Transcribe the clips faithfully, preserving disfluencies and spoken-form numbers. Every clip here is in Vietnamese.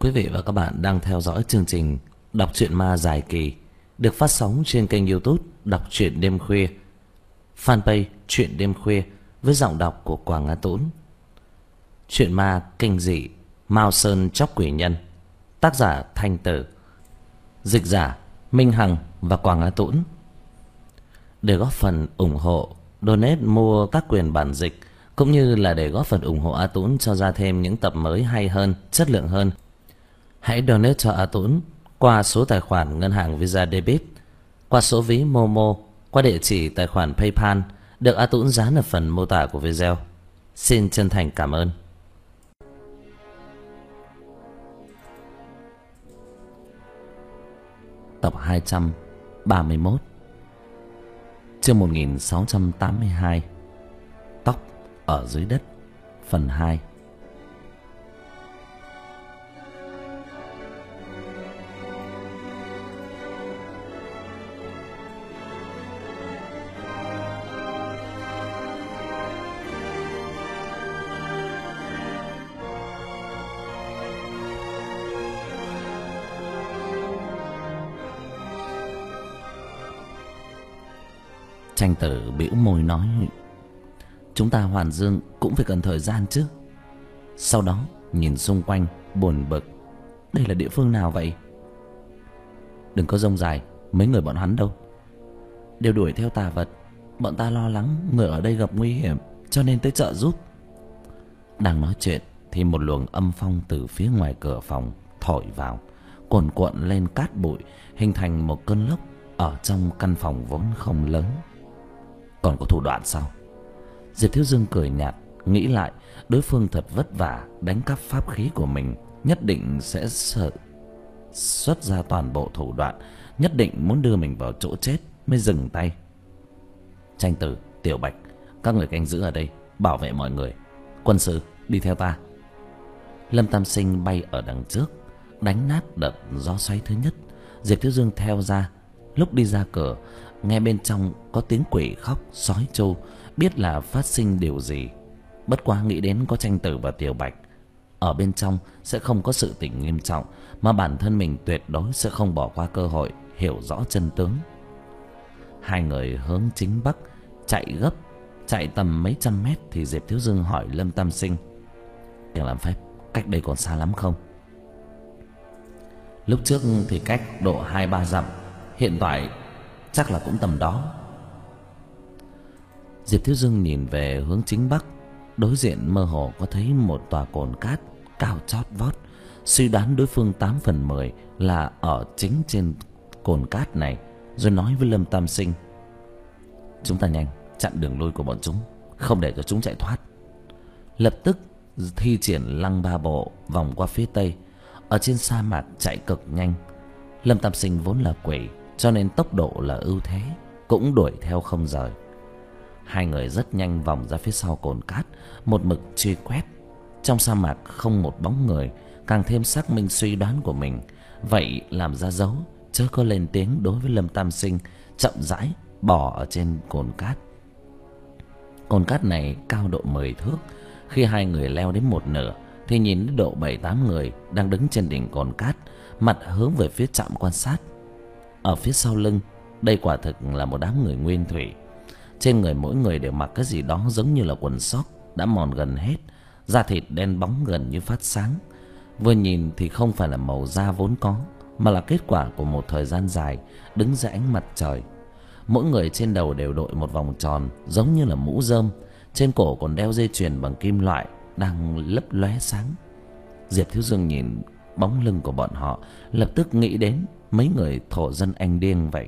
Quý vị và các bạn đang theo dõi chương trình Đọc truyện ma dài kỳ được phát sóng trên kênh YouTube Đọc truyện đêm khuya, fanpage Truyện đêm khuya với giọng đọc của Quảng Á Tũng. Truyện ma kinh dị Mao Sơn Chóc Quỷ Nhân, tác giả Thanh Tử, dịch giả Minh Hằng và Quảng Á Tũng. Để góp phần ủng hộ, donate mua các quyền bản dịch cũng như là để góp phần ủng hộ A Tũng cho ra thêm những tập mới hay hơn, chất lượng hơn, hãy donate cho A Tũng qua số tài khoản ngân hàng Visa Debit, qua số ví Momo, qua địa chỉ tài khoản PayPal được A Tũng dán ở phần mô tả của video. Xin chân thành cảm ơn. Tập hai trăm ba mươi mốt, chương một nghìn sáu trăm tám mươi hai, Tóc ở dưới đất, phần hai. Tranh Tử bĩu môi nói: chúng ta hoàn dương cũng phải cần thời gian chứ. Sau đó nhìn xung quanh buồn bực: đây là địa phương nào vậy? Đừng có rông dài, mấy người bọn hắn đâu? Đều đuổi theo tà vật. Bọn ta lo lắng người ở đây gặp nguy hiểm cho nên tới trợ giúp. Đang nói chuyện thì một luồng âm phong từ phía ngoài cửa phòng thổi vào, cuồn cuộn lên cát bụi, hình thành một cơn lốc ở trong căn phòng vốn không lớn. Còn có thủ đoạn sao? Diệp Thiếu Dương cười nhạt, nghĩ lại đối phương thật vất vả đánh cắp pháp khí của mình, nhất định sẽ sợ xuất ra toàn bộ thủ đoạn, nhất định muốn đưa mình vào chỗ chết mới dừng tay. Tranh Tử, Tiểu Bạch, các người canh giữ ở đây bảo vệ mọi người. Quân sư, đi theo ta. Lâm Tam Sinh bay ở đằng trước, đánh nát đợt gió xoáy thứ nhất. Diệp Thiếu Dương theo ra. Lúc đi ra cửa, nghe bên trong có tiếng quỷ khóc sói trâu, biết là phát sinh điều gì. Bất quá nghĩ đến có Tranh Tử và Tiểu Bạch ở bên trong sẽ không có sự tình nghiêm trọng, mà bản thân mình tuyệt đối sẽ không bỏ qua cơ hội hiểu rõ chân tướng. Hai người hướng chính bắc chạy gấp, chạy tầm mấy trăm mét thì Diệp Thiếu Dương hỏi Lâm Tam Sinh: đừng làm phép, cách đây còn xa lắm không? Lúc trước thì cách độ hai ba dặm, hiện tại chắc là cũng tầm đó. Diệp Thiếu Dương nhìn về hướng chính bắc, đối diện mơ hồ có thấy một tòa cồn cát cao chót vót, suy đoán đối phương tám phần mười là ở chính trên cồn cát này, rồi nói với Lâm Tam Sinh: chúng ta nhanh chặn đường lui của bọn chúng, không để cho chúng chạy thoát. Lập tức thi triển Lăng Ba Bộ vòng qua phía tây, ở trên sa mạc chạy cực nhanh. Lâm Tam Sinh vốn là quỷ cho nên tốc độ là ưu thế, cũng đuổi theo không rời. Hai người rất nhanh vòng ra phía sau cồn cát, một mực truy quét. Trong sa mạc không một bóng người, càng thêm xác minh suy đoán của mình. Vậy làm ra dấu, chớ có lên tiếng đối với Lâm Tam Sinh, chậm rãi bò ở trên cồn cát. Cồn cát này cao độ mười thước. Khi hai người leo đến một nửa thì nhìn đến độ bảy tám người đang đứng trên đỉnh cồn cát, mặt hướng về phía trạm quan sát. Ở phía sau lưng, đây quả thực là một đám người nguyên thủy. Trên người mỗi người đều mặc cái gì đó giống như là quần sóc đã mòn gần hết, da thịt đen bóng gần như phát sáng. Vừa nhìn thì không phải là màu da vốn có, mà là kết quả của một thời gian dài đứng dưới ánh mặt trời. Mỗi người trên đầu đều đội một vòng tròn giống như là mũ rơm, trên cổ còn đeo dây chuyền bằng kim loại đang lấp lóe sáng. Diệp Thiếu Dương nhìn bóng lưng của bọn họ, lập tức nghĩ đến mấy người thổ dân Anh Điêng vậy.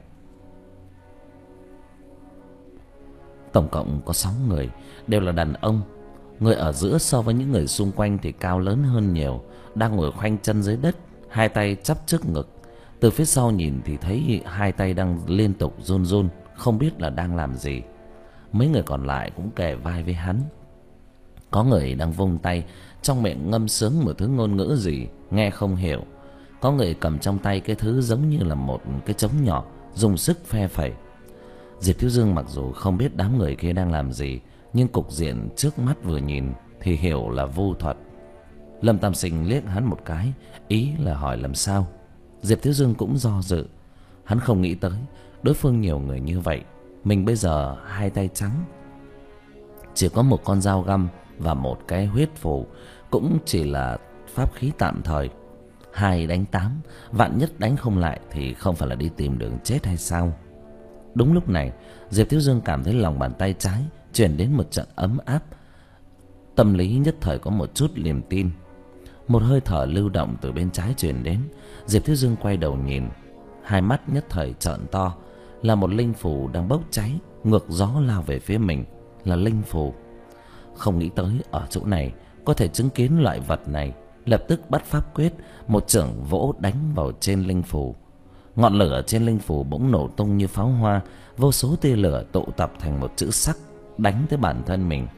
Tổng cộng có sáu người, đều là đàn ông. Người ở giữa so với những người xung quanh thì cao lớn hơn nhiều, đang ngồi khoanh chân dưới đất, hai tay chắp trước ngực. Từ phía sau nhìn thì thấy hai tay đang liên tục run run, không biết là đang làm gì. Mấy người còn lại cũng kề vai với hắn. Có người đang vung tay, trong miệng ngâm sướng một thứ ngôn ngữ gì nghe không hiểu. Có người cầm trong tay cái thứ giống như là một cái trống nhỏ, dùng sức phe phẩy. Diệp Thiếu Dương mặc dù không biết đám người kia đang làm gì, nhưng cục diện trước mắt vừa nhìn thì hiểu là vu thuật. Lâm Tam Sinh liếc hắn một cái, ý là hỏi làm sao. Diệp Thiếu Dương cũng do dự. Hắn không nghĩ tới đối phương nhiều người như vậy, mình bây giờ hai tay trắng, chỉ có một con dao găm và một cái huyết phù, cũng chỉ là pháp khí tạm thời. Hai đánh tám, vạn nhất đánh không lại thì không phải là đi tìm đường chết hay sao? Đúng lúc này, Diệp Thiếu Dương cảm thấy lòng bàn tay trái truyền đến một trận ấm áp. Tâm lý nhất thời có một chút niềm tin. Một hơi thở lưu động từ bên trái truyền đến. Diệp Thiếu Dương quay đầu nhìn, hai mắt nhất thời trợn to. Là một linh phù đang bốc cháy, ngược gió lao về phía mình. Là linh phù. Không nghĩ tới ở chỗ này có thể chứng kiến loại vật này, lập tức bắt pháp quyết, một chưởng vỗ đánh vào trên linh phù. Ngọn lửa trên linh phù bỗng nổ tung như pháo hoa, vô số tia lửa tụ tập thành một chữ sắc, đánh tới bản thân mình.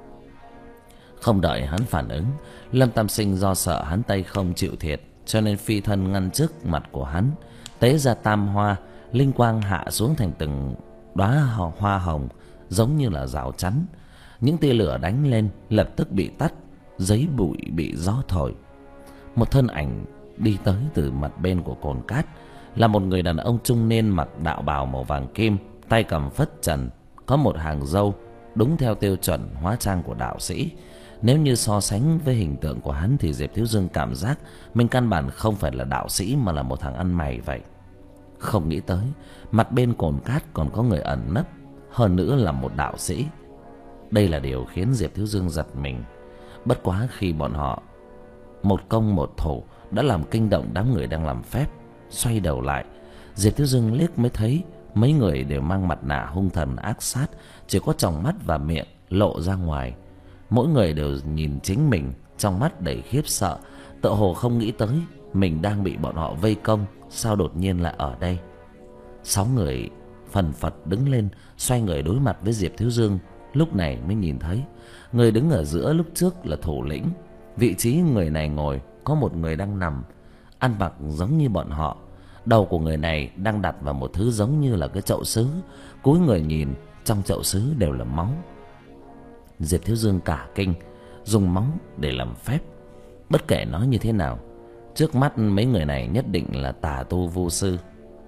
Không đợi hắn phản ứng, Lâm Tam Sinh do sợ hắn tay không chịu thiệt, cho nên phi thân ngăn trước mặt của hắn, tế ra tam hoa, linh quang hạ xuống thành từng đóa hoa hồng, giống như là rào chắn. Những tia lửa đánh lên lập tức bị tắt, giấy bụi bị gió thổi. Một thân ảnh đi tới từ mặt bên của cồn cát, là một người đàn ông trung niên mặc đạo bào màu vàng kim, tay cầm phất trần, có một hàng râu, đúng theo tiêu chuẩn hóa trang của đạo sĩ. Nếu như so sánh với hình tượng của hắn thì Diệp Thiếu Dương cảm giác mình căn bản không phải là đạo sĩ mà là một thằng ăn mày vậy. Không nghĩ tới mặt bên cồn cát còn có người ẩn nấp, hơn nữa là một đạo sĩ. Đây là điều khiến Diệp Thiếu Dương giật mình. Bất quá khi bọn họ một công một thủ đã làm kinh động đám người đang làm phép. Xoay đầu lại, Diệp Thiếu Dương liếc mới thấy mấy người đều mang mặt nạ hung thần ác sát, chỉ có tròng mắt và miệng lộ ra ngoài. Mỗi người đều nhìn chính mình, trong mắt đầy khiếp sợ, tựa hồ không nghĩ tới mình đang bị bọn họ vây công, sao đột nhiên lại ở đây. Sáu người phần phật đứng lên, xoay người đối mặt với Diệp Thiếu Dương. Lúc này mới nhìn thấy người đứng ở giữa lúc trước là thủ lĩnh. Vị trí người này ngồi có một người đang nằm, ăn mặc giống như bọn họ. Đầu của người này đang đặt vào một thứ giống như là cái chậu sứ. Cúi người nhìn, trong chậu sứ đều là máu. Diệp Thiếu Dương cả kinh, dùng máu để làm phép. Bất kể nói như thế nào, trước mắt mấy người này nhất định là tà tu vu sư.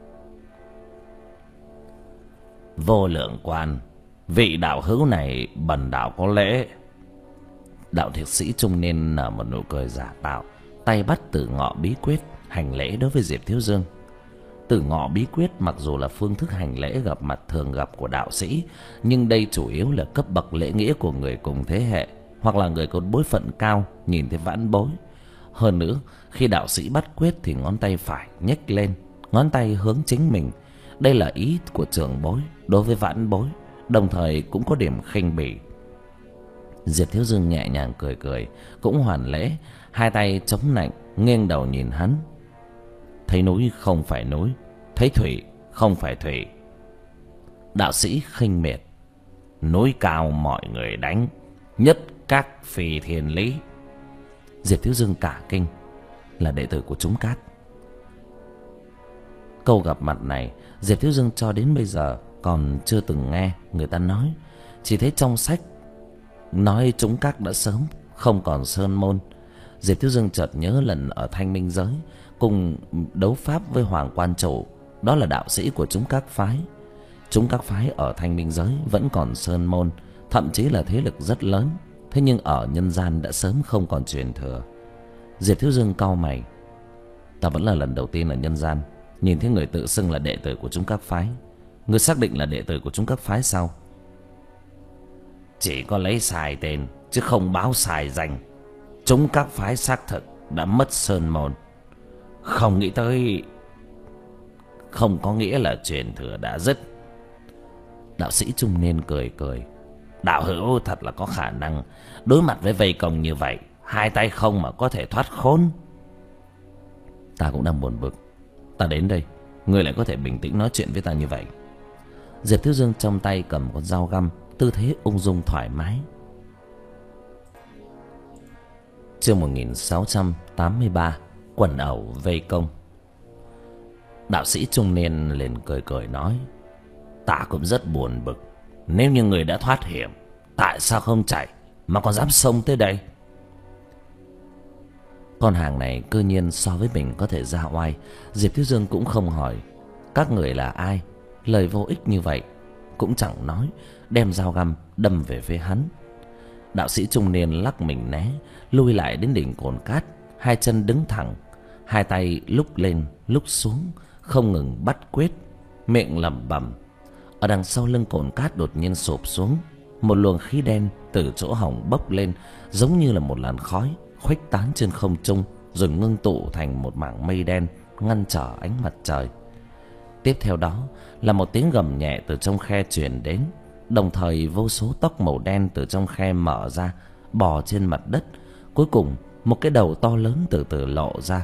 Vô Lượng Quan, vị đạo hữu này bần đạo có lễ. Đạo thiệt sĩ trung niên nở một nụ cười giả tạo, tay bắt Tử Ngọ bí quyết hành lễ đối với Diệp Thiếu Dương. Tử Ngọ bí quyết mặc dù là phương thức hành lễ gặp mặt thường gặp của đạo sĩ, nhưng đây chủ yếu là cấp bậc lễ nghĩa của người cùng thế hệ, hoặc là người có bối phận cao nhìn thấy vãn bối. Hơn nữa, khi đạo sĩ bắt quyết thì ngón tay phải nhếch lên, ngón tay hướng chính mình. Đây là ý của trưởng bối đối với vãn bối, đồng thời cũng có điểm khinh bỉ. Diệp Thiếu Dương nhẹ nhàng cười cười, cũng hoàn lễ, hai tay chống nạnh, nghiêng đầu nhìn hắn. Thấy núi không phải núi, thấy thủy không phải thủy. Đạo sĩ khinh miệt, núi cao mọi người đánh, nhất các phi thiên lý. Diệp Thiếu Dương cả kinh, là đệ tử của chúng cát. Câu gặp mặt này Diệp Thiếu Dương cho đến bây giờ còn chưa từng nghe người ta nói, chỉ thấy trong sách nói chúng các đã sớm không còn sơn môn. Diệp Thiếu Dương chợt nhớ lần ở Thanh Minh giới cùng đấu pháp với Hoàng Quan Chủ, đó là đạo sĩ của chúng các phái. Chúng các phái ở Thanh Minh giới vẫn còn sơn môn, thậm chí là thế lực rất lớn, thế nhưng ở nhân gian đã sớm không còn truyền thừa. Diệp Thiếu Dương cau mày, ta vẫn là lần đầu tiên ở nhân gian nhìn thấy người tự xưng là đệ tử của chúng các phái. Ngươi xác định là đệ tử của chúng các phái sao? Chỉ có lấy sai tên chứ không báo sai danh. Chúng các phái xác thực đã mất sơn môn. Không nghĩ tới, không có nghĩa là truyền thừa đã dứt. Đạo sĩ trung niên cười cười, đạo hữu thật là có khả năng. Đối mặt với vây công như vậy, hai tay không mà có thể thoát khốn. Ta cũng đang buồn bực, ta đến đây ngươi lại có thể bình tĩnh nói chuyện với ta như vậy. Diệp Thiếu Dương trong tay cầm con dao găm, tư thế ung dung thoải mái. Chương một nghìn sáu trăm tám mươi ba, quần ẩu vây công. Đạo sĩ trung niên liền cười cười nói, ta cũng rất buồn bực. Nếu như người đã thoát hiểm, tại sao không chạy mà còn dám xông tới đây? Con hàng này cơ nhiên so với mình có thể ra oai. Diệp Thiếu Dương cũng không hỏi các người là ai, lời vô ích như vậy cũng chẳng nói, đem dao găm đâm về phía hắn. Đạo sĩ trung niên lắc mình né, lui lại đến đỉnh cồn cát, hai chân đứng thẳng, hai tay lúc lên lúc xuống, không ngừng bắt quyết, miệng lẩm bẩm. Ở đằng sau lưng cồn cát đột nhiên sụp xuống, một luồng khí đen từ chỗ hổng bốc lên, giống như là một làn khói khuếch tán trên không trung, rồi ngưng tụ thành một mảng mây đen ngăn trở ánh mặt trời. Tiếp theo đó là một tiếng gầm nhẹ từ trong khe truyền đến, đồng thời vô số tóc màu đen từ trong khe mở ra, bò trên mặt đất. Cuối cùng một cái đầu to lớn từ từ lộ ra.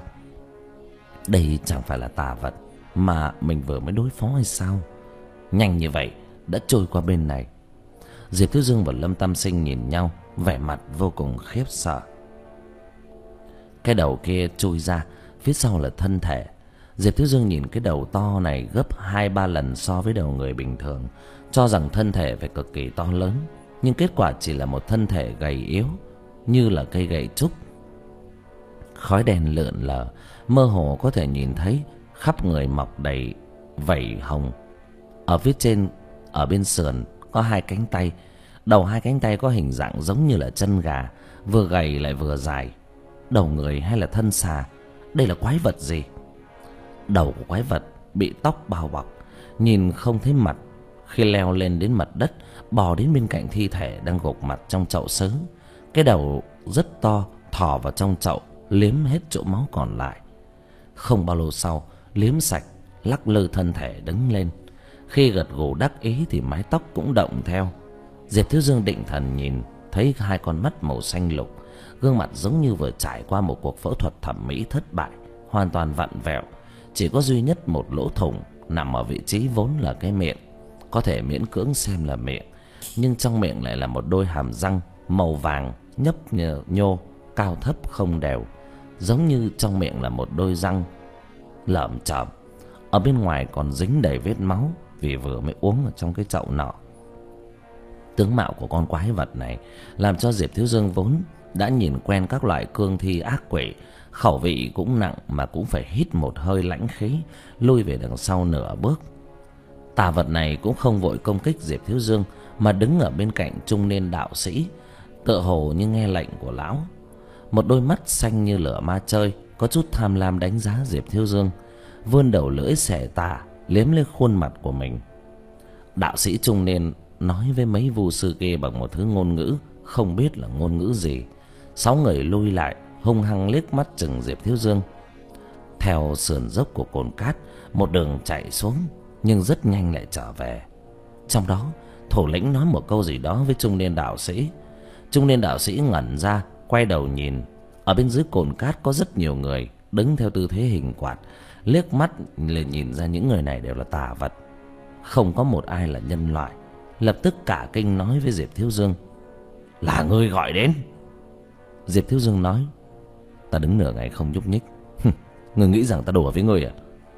Đây chẳng phải là tà vật mà mình vừa mới đối phó hay sao? Nhanh như vậy đã trôi qua bên này. Diệp Thiếu Dương và Lâm Tam Sinh nhìn nhau, vẻ mặt vô cùng khiếp sợ. Cái đầu kia chui ra, phía sau là thân thể. Diệp Thiếu Dương nhìn cái đầu to này gấp hai ba lần so với đầu người bình thường, cho rằng thân thể phải cực kỳ to lớn, nhưng kết quả chỉ là một thân thể gầy yếu, như là cây gậy trúc. Khói đen lượn lờ, mơ hồ có thể nhìn thấy khắp người mọc đầy vảy hồng. Ở phía trên, ở bên sườn có hai cánh tay, đầu hai cánh tay có hình dạng giống như là chân gà, vừa gầy lại vừa dài. Đầu người hay là thân xà? Đây là quái vật gì? Đầu của quái vật bị tóc bao bọc, nhìn không thấy mặt. Khi leo lên đến mặt đất, bò đến bên cạnh thi thể đang gục mặt trong chậu sứ, cái đầu rất to thò vào trong chậu, liếm hết chỗ máu còn lại. Không bao lâu sau, liếm sạch, lắc lư thân thể đứng lên. Khi gật gù đắc ý thì mái tóc cũng động theo. Diệp Thiếu Dương định thần nhìn thấy hai con mắt màu xanh lục, gương mặt giống như vừa trải qua một cuộc phẫu thuật thẩm mỹ thất bại, hoàn toàn vặn vẹo. Chỉ có duy nhất một lỗ thủng nằm ở vị trí vốn là cái miệng, có thể miễn cưỡng xem là miệng, nhưng trong miệng lại là một đôi hàm răng màu vàng nhấp nhô, nhô cao thấp không đều, giống như trong miệng là một đôi răng lởm chởm. Ở bên ngoài còn dính đầy vết máu vì vừa mới uống ở trong cái chậu nọ. Tướng mạo của con quái vật này làm cho Diệp Thiếu Dương vốn đã nhìn quen các loại cương thi ác quỷ, khẩu vị cũng nặng mà cũng phải hít một hơi lãnh khí, lui về đằng sau nửa bước. Tà vật này cũng không vội công kích Diệp Thiếu Dương, mà đứng ở bên cạnh trung niên đạo sĩ, tựa hồ như nghe lệnh của lão. Một đôi mắt xanh như lửa ma chơi, có chút tham lam đánh giá Diệp Thiếu Dương, vươn đầu lưỡi xẻ tà liếm lên khuôn mặt của mình. Đạo sĩ trung niên nói với mấy vu sư kia bằng một thứ ngôn ngữ không biết là ngôn ngữ gì. Sáu người lui lại, hung hăng liếc mắt chừng Diệp Thiếu Dương. Theo sườn dốc của cồn cát, một đường chạy xuống, nhưng rất nhanh lại trở về. Trong đó, thủ lĩnh nói một câu gì đó với trung niên đạo sĩ. Trung niên đạo sĩ ngẩn ra, quay đầu nhìn. Ở bên dưới cồn cát có rất nhiều người đứng theo tư thế hình quạt, liếc mắt liền nhìn ra những người này đều là tà vật, không có một ai là nhân loại. Lập tức cả kinh nói với Diệp Thiếu Dương: "Là ngươi gọi đến?" Diệp Thiếu Dương nói: "Ta đứng nửa ngày không nhúc nhích. Ngươi nghĩ rằng ta đùa với ngươi à?"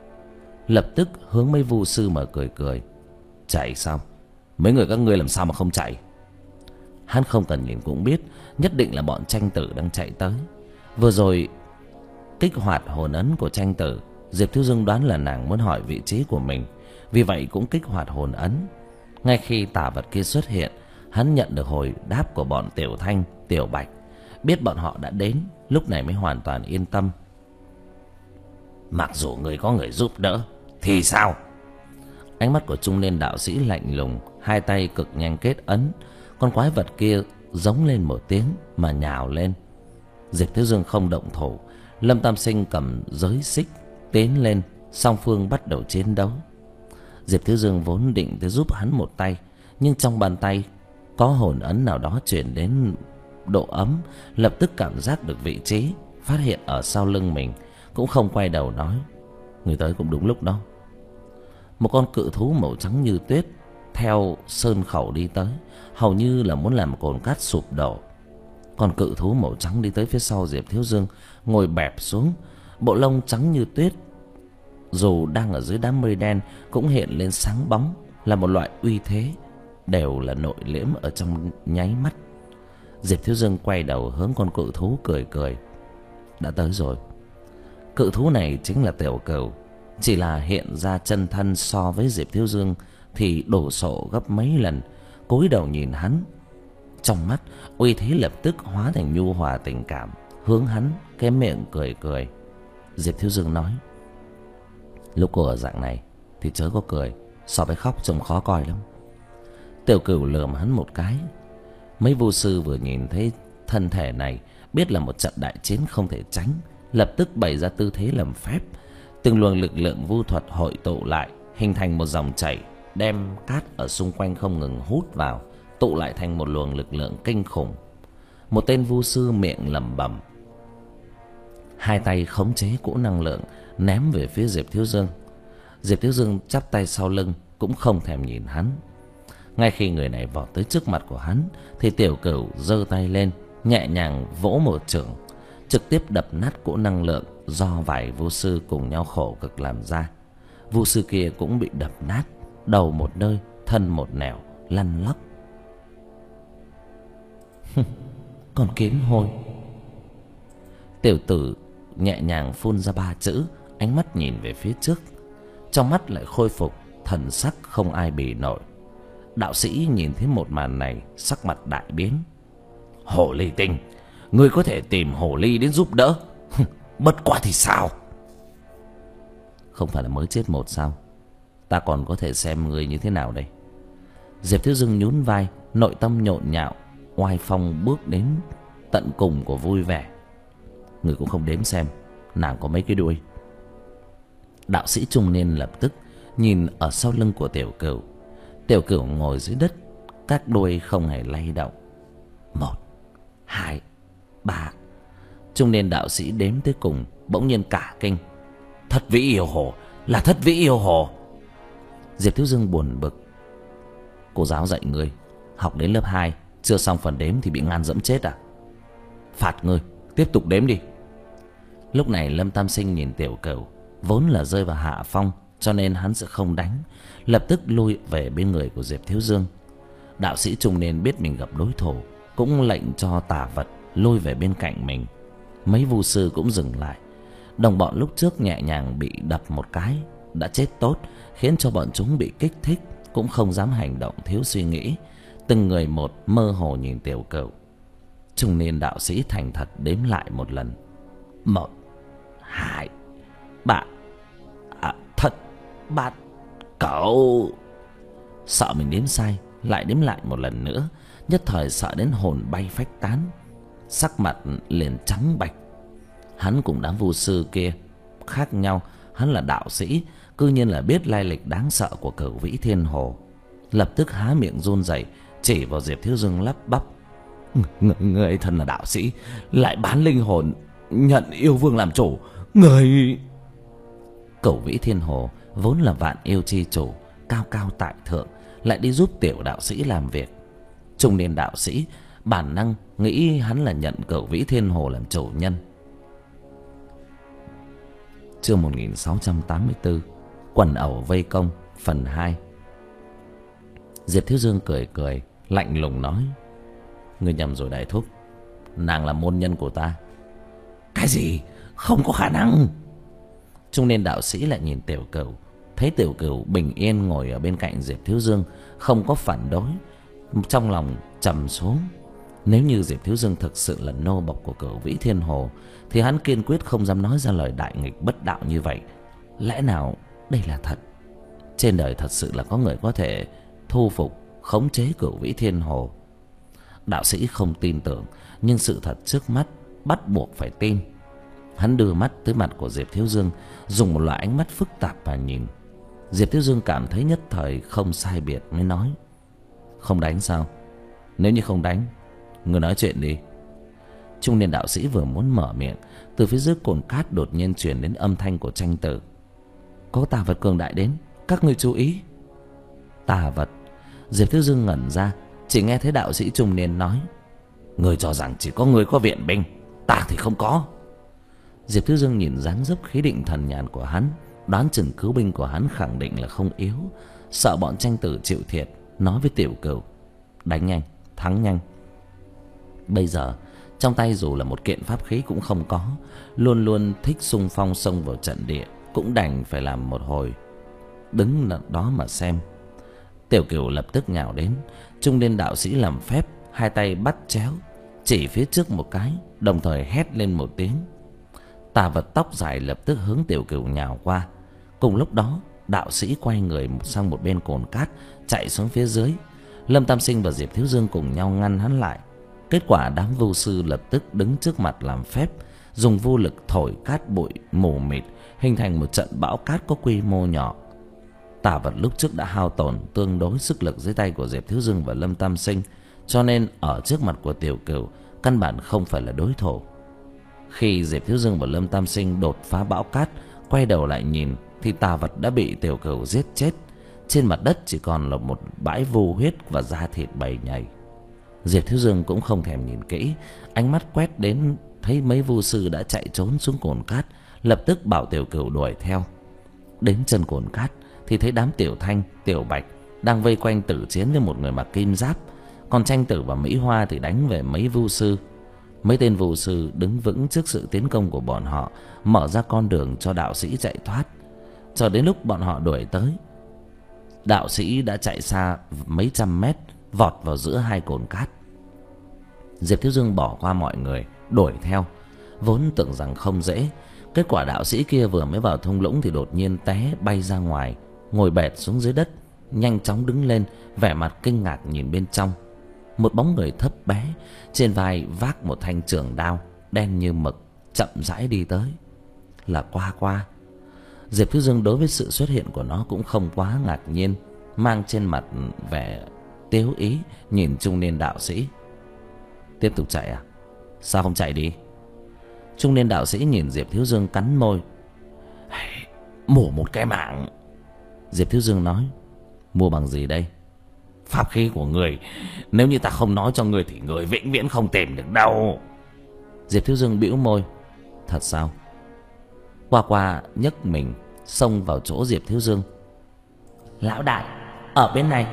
Lập tức hướng mấy vu sư mà cười cười: "Chạy sao? Mấy người các ngươi làm sao mà không chạy?" Hắn không cần nhìn cũng biết, nhất định là bọn tranh tử đang chạy tới. Vừa rồi kích hoạt hồn ấn của tranh tử, Diệp Thiếu Dương đoán là nàng muốn hỏi vị trí của mình, vì vậy cũng kích hoạt hồn ấn. Ngay khi tà vật kia xuất hiện, hắn nhận được hồi đáp của bọn Tiểu Thanh, Tiểu Bạch, biết bọn họ đã đến, lúc này mới hoàn toàn yên tâm. "Mặc dù người có người giúp đỡ thì sao?" Ánh mắt của trung niên đạo sĩ lạnh lùng, hai tay cực nhanh kết ấn. Con quái vật kia giống lên một tiếng mà nhào lên. Diệp Thiếu Dương không động thủ. Lâm Tam Sinh cầm giới xích tiến lên, song phương bắt đầu chiến đấu. Diệp Thiếu Dương vốn định tới giúp hắn một tay, nhưng trong bàn tay có hồn ấn nào đó chuyển đến độ ấm, lập tức cảm giác được vị trí, phát hiện ở sau lưng mình, cũng không quay đầu nói: "Người tới cũng đúng lúc đó." Một con cự thú màu trắng như tuyết theo sơn khẩu đi tới, hầu như là muốn làm cồn cát sụp đổ. Con cự thú màu trắng đi tới phía sau Diệp Thiếu Dương, ngồi bẹp xuống, bộ lông trắng như tuyết, dù đang ở dưới đám mây đen cũng hiện lên sáng bóng, là một loại uy thế, đều là nội liễm ở trong nháy mắt. Diệp Thiếu Dương quay đầu hướng con cự thú cười cười: đã tới rồi. Cự thú này chính là Tiểu Cửu, chỉ là hiện ra chân thân so với Diệp Thiếu Dương thì đổ sộ gấp mấy lần. Cúi đầu nhìn hắn, trong mắt uy thế lập tức hóa thành nhu hòa tình cảm, hướng hắn cái miệng cười cười. Diệp Thiếu Dương nói: lúc cô ở dạng này thì chớ có cười, so với khóc trông khó coi lắm. Tiểu Cửu lườm hắn một cái. Mấy vu sư vừa nhìn thấy thân thể này, biết là một trận đại chiến không thể tránh, lập tức bày ra tư thế làm phép. Từng luồng lực lượng vu thuật hội tụ lại, hình thành một dòng chảy, đem cát ở xung quanh không ngừng hút vào, tụ lại thành một luồng lực lượng kinh khủng. Một tên vu sư miệng lẩm bẩm, hai tay khống chế cỗ năng lượng ném về phía Diệp Thiếu Dương. Diệp Thiếu Dương chắp tay sau lưng, cũng không thèm nhìn hắn. Ngay khi người này vọt tới trước mặt của hắn, thì Tiểu Cửu giơ tay lên, nhẹ nhàng vỗ một chưởng, trực tiếp đập nát cỗ năng lượng do vài vu sư cùng nhau khổ cực làm ra. Vu sư kia cũng bị đập nát, đầu một nơi, thân một nẻo, lăn lóc. Còn kiến hôi. Tiểu tử nhẹ nhàng phun ra ba chữ, ánh mắt nhìn về phía trước, trong mắt lại khôi phục thần sắc không ai bì nổi. Đạo sĩ nhìn thấy một màn này, sắc mặt đại biến. Hồ ly tinh, ngươi có thể tìm hồ ly đến giúp đỡ, bất quá thì sao? Không phải là mới chết một sao? Ta còn có thể xem ngươi như thế nào đây? Diệp Thiếu Dương nhún vai, nội tâm nhộn nhạo, oai phong bước đến tận cùng của vui vẻ. Ngươi cũng không đếm xem nàng có mấy cái đuôi. Đạo sĩ trung niên lập tức nhìn ở sau lưng của Tiểu Cửu. Tiểu Cửu ngồi dưới đất, các đuôi không hề lay động. Một, hai, ba. Trung niên đạo sĩ đếm tới cùng, bỗng nhiên cả kinh. Thất vĩ yêu hồ, là thất vĩ yêu hồ. Diệp Thiếu Dương buồn bực. Cô giáo dạy ngươi, học đến lớp hai, chưa xong phần đếm thì bị ngan dẫm chết à? Phạt ngươi, tiếp tục đếm đi. Lúc này Lâm Tam Sinh nhìn Tiểu Cửu, vốn là rơi vào hạ phong, cho nên hắn sẽ không đánh, lập tức lui về bên người của Diệp Thiếu Dương. Đạo sĩ trung niên biết mình gặp đối thủ, cũng lệnh cho tà vật lui về bên cạnh mình. Mấy vu sư cũng dừng lại. Đồng bọn lúc trước nhẹ nhàng bị đập một cái đã chết tốt, khiến cho bọn chúng bị kích thích, cũng không dám hành động thiếu suy nghĩ. Từng người một mơ hồ nhìn Tiểu Cửu. Trung niên đạo sĩ thành thật đếm lại một lần. Một, hai, ba. À, thật, bát, cẩu. Sợ mình đếm sai, lại đếm lại một lần nữa, nhất thời sợ đến hồn bay phách tán, sắc mặt liền trắng bạch. Hắn cùng đám vu sư kia khác nhau, hắn là đạo sĩ, cư nhiên là biết lai lịch đáng sợ của Cửu Vĩ Thiên Hồ. Lập tức há miệng run rẩy, chỉ vào Diệp Thiếu Dương lắp bắp. Người, người thân là đạo sĩ, lại bán linh hồn, nhận yêu vương làm chủ. Người... Cửu Vĩ Thiên Hồ vốn là vạn yêu chi chủ, cao cao tại thượng, lại đi giúp tiểu đạo sĩ làm việc. Trung niên đạo sĩ bản năng nghĩ hắn là nhận Cửu Vĩ Thiên Hồ làm chủ nhân. Chương một nghìn sáu trăm tám mươi tư, Quần ẩu vây công, phần hai. Diệp Thiếu Dương cười cười, lạnh lùng nói: Ngươi nhầm rồi đại thúc, nàng là môn nhân của ta. Cái gì? Không có khả năng. Trung niên đạo sĩ lại nhìn Tiểu Cửu, thấy Tiểu Cửu bình yên ngồi ở bên cạnh Diệp Thiếu Dương, không có phản đối, trong lòng trầm xuống. Nếu như Diệp Thiếu Dương thực sự là nô bộc của Cửu Vĩ Thiên Hồ, thì hắn kiên quyết không dám nói ra lời đại nghịch bất đạo như vậy. Lẽ nào đây là thật? Trên đời thật sự là có người có thể thu phục, khống chế Cửu Vĩ Thiên Hồ? Đạo sĩ không tin tưởng, nhưng sự thật trước mắt bắt buộc phải tin. Hắn đưa mắt tới mặt của Diệp Thiếu Dương, dùng một loại ánh mắt phức tạp mà nhìn. Diệp Thiếu Dương cảm thấy nhất thời không sai biệt, mới nói: Không đánh sao? Nếu như không đánh, ngươi nói chuyện đi. Trung niên đạo sĩ vừa muốn mở miệng, từ phía dưới cồn cát đột nhiên truyền đến âm thanh của tranh tử: Có tà vật cường đại đến, các ngươi chú ý. Tà vật? Diệp Thiếu Dương ngẩn ra, chỉ nghe thấy đạo sĩ trung niên nói: Ngươi cho rằng chỉ có ngươi có viện binh, ta thì không có. Diệp Thiếu Dương nhìn dáng dấp khí định thần nhàn của hắn, đoán chừng cứu binh của hắn khẳng định là không yếu. Sợ bọn tranh tử chịu thiệt, nói với Tiểu Cửu: Đánh nhanh, thắng nhanh. Bây giờ Trong tay dù là một kiện pháp khí cũng không có, luôn luôn thích xung phong xông vào trận địa, cũng đành phải làm một hồi đứng đó mà xem. Tiểu Cửu lập tức nhào đến. Trung niên đạo sĩ làm phép, hai tay bắt chéo, chỉ phía trước một cái, đồng thời hét lên một tiếng. Tà vật tóc dài lập tức hướng Tiểu Cửu nhào qua. Cùng lúc đó, đạo sĩ quay người sang một bên cồn cát, chạy xuống phía dưới. Lâm Tam Sinh và Diệp Thiếu Dương cùng nhau ngăn hắn lại. Kết quả đám vu sư lập tức đứng trước mặt làm phép, dùng vô lực thổi cát bụi mù mịt, hình thành một trận bão cát có quy mô nhỏ. Tà vật lúc trước đã hao tổn tương đối sức lực dưới tay của Diệp Thiếu Dương và Lâm Tam Sinh, cho nên ở trước mặt của Tiểu Cửu căn bản không phải là đối thủ. Khi Diệp Thiếu Dương và Lâm Tam Sinh đột phá bão cát, quay đầu lại nhìn thì tà vật đã bị Tiểu Cửu giết chết. Trên mặt đất chỉ còn là một bãi vu huyết và da thịt bầy nhầy. Diệp Thiếu Dương cũng không thèm nhìn kỹ, ánh mắt quét đến thấy mấy vu sư đã chạy trốn xuống cồn cát, lập tức bảo Tiểu Cửu đuổi theo. Đến chân cồn cát thì thấy đám Tiểu Thanh, Tiểu Bạch đang vây quanh tử chiến với một người mặc kim giáp, còn Tranh Tử và Mỹ Hoa thì đánh về mấy vu sư. Mấy tên vu sư đứng vững trước sự tiến công của bọn họ, mở ra con đường cho đạo sĩ chạy thoát. Cho đến lúc bọn họ đuổi tới, đạo sĩ đã chạy xa mấy trăm mét, vọt vào giữa hai cồn cát. Diệp Thiếu Dương bỏ qua mọi người đuổi theo, vốn tưởng rằng không dễ. Kết quả đạo sĩ kia vừa mới vào thung lũng thì đột nhiên té bay ra ngoài, ngồi bệt xuống dưới đất, nhanh chóng đứng lên, vẻ mặt kinh ngạc nhìn bên trong. Một bóng người thấp bé, trên vai vác một thanh trường đao đen như mực, chậm rãi đi tới. Là Qua Qua. Diệp Thiếu Dương đối với sự xuất hiện của nó cũng không quá ngạc nhiên, mang trên mặt vẻ tiếu ý nhìn trung niên đạo sĩ. Tiếp tục chạy à? Sao không chạy đi? Trung niên đạo sĩ nhìn Diệp Thiếu Dương cắn môi. Mổ một cái mạng. Diệp Thiếu Dương nói. Mua bằng gì đây? Pháp khí của người. Nếu như ta không nói cho người thì người vĩnh viễn không tìm được đâu. Diệp Thiếu Dương bĩu môi. Thật sao? Qua Qua nhấc mình xông vào chỗ Diệp Thiếu Dương. Lão đại, ở bên này.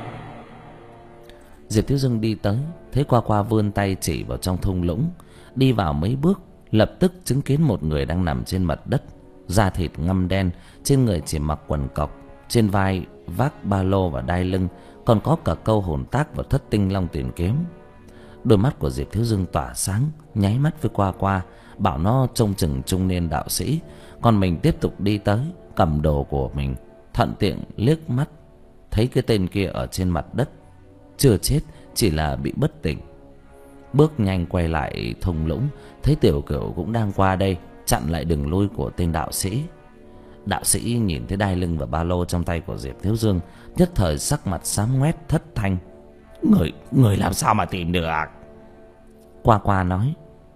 Diệp Thiếu Dương đi tới, thấy Qua Qua vươn tay chỉ vào trong thung lũng. Đi vào mấy bước, lập tức chứng kiến một người đang nằm trên mặt đất, da thịt ngăm đen, trên người chỉ mặc quần cộc, trên vai vác ba lô và đai lưng, còn có cả câu hồn tác và thất tinh long tiền kiếm. Đôi mắt của Diệp Thiếu Dương tỏa sáng, nháy mắt với Qua Qua, bảo nó trông chừng trung niên đạo sĩ, còn mình tiếp tục đi tới, cầm đồ của mình, thuận tiện liếc mắt thấy cái tên kia ở trên mặt đất, chưa chết, chỉ là bị bất tỉnh. Bước nhanh quay lại thung lũng, thấy Tiểu Cửu cũng đang qua đây, chặn lại đường lui của tên đạo sĩ. Đạo sĩ nhìn thấy đai lưng và ba lô trong tay của Diệp Thiếu Dương, nhất thời sắc mặt xám ngoét thất thanh. Người, người làm sao mà tìm được? Qua Qua nói.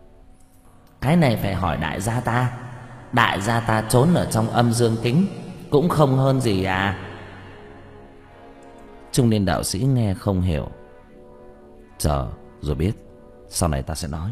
Cái này phải hỏi đại gia ta. Đại gia ta trốn ở trong âm dương kính, cũng không hơn gì à? Trung niên đạo sĩ nghe không hiểu. Chờ rồi biết, sau này ta sẽ nói.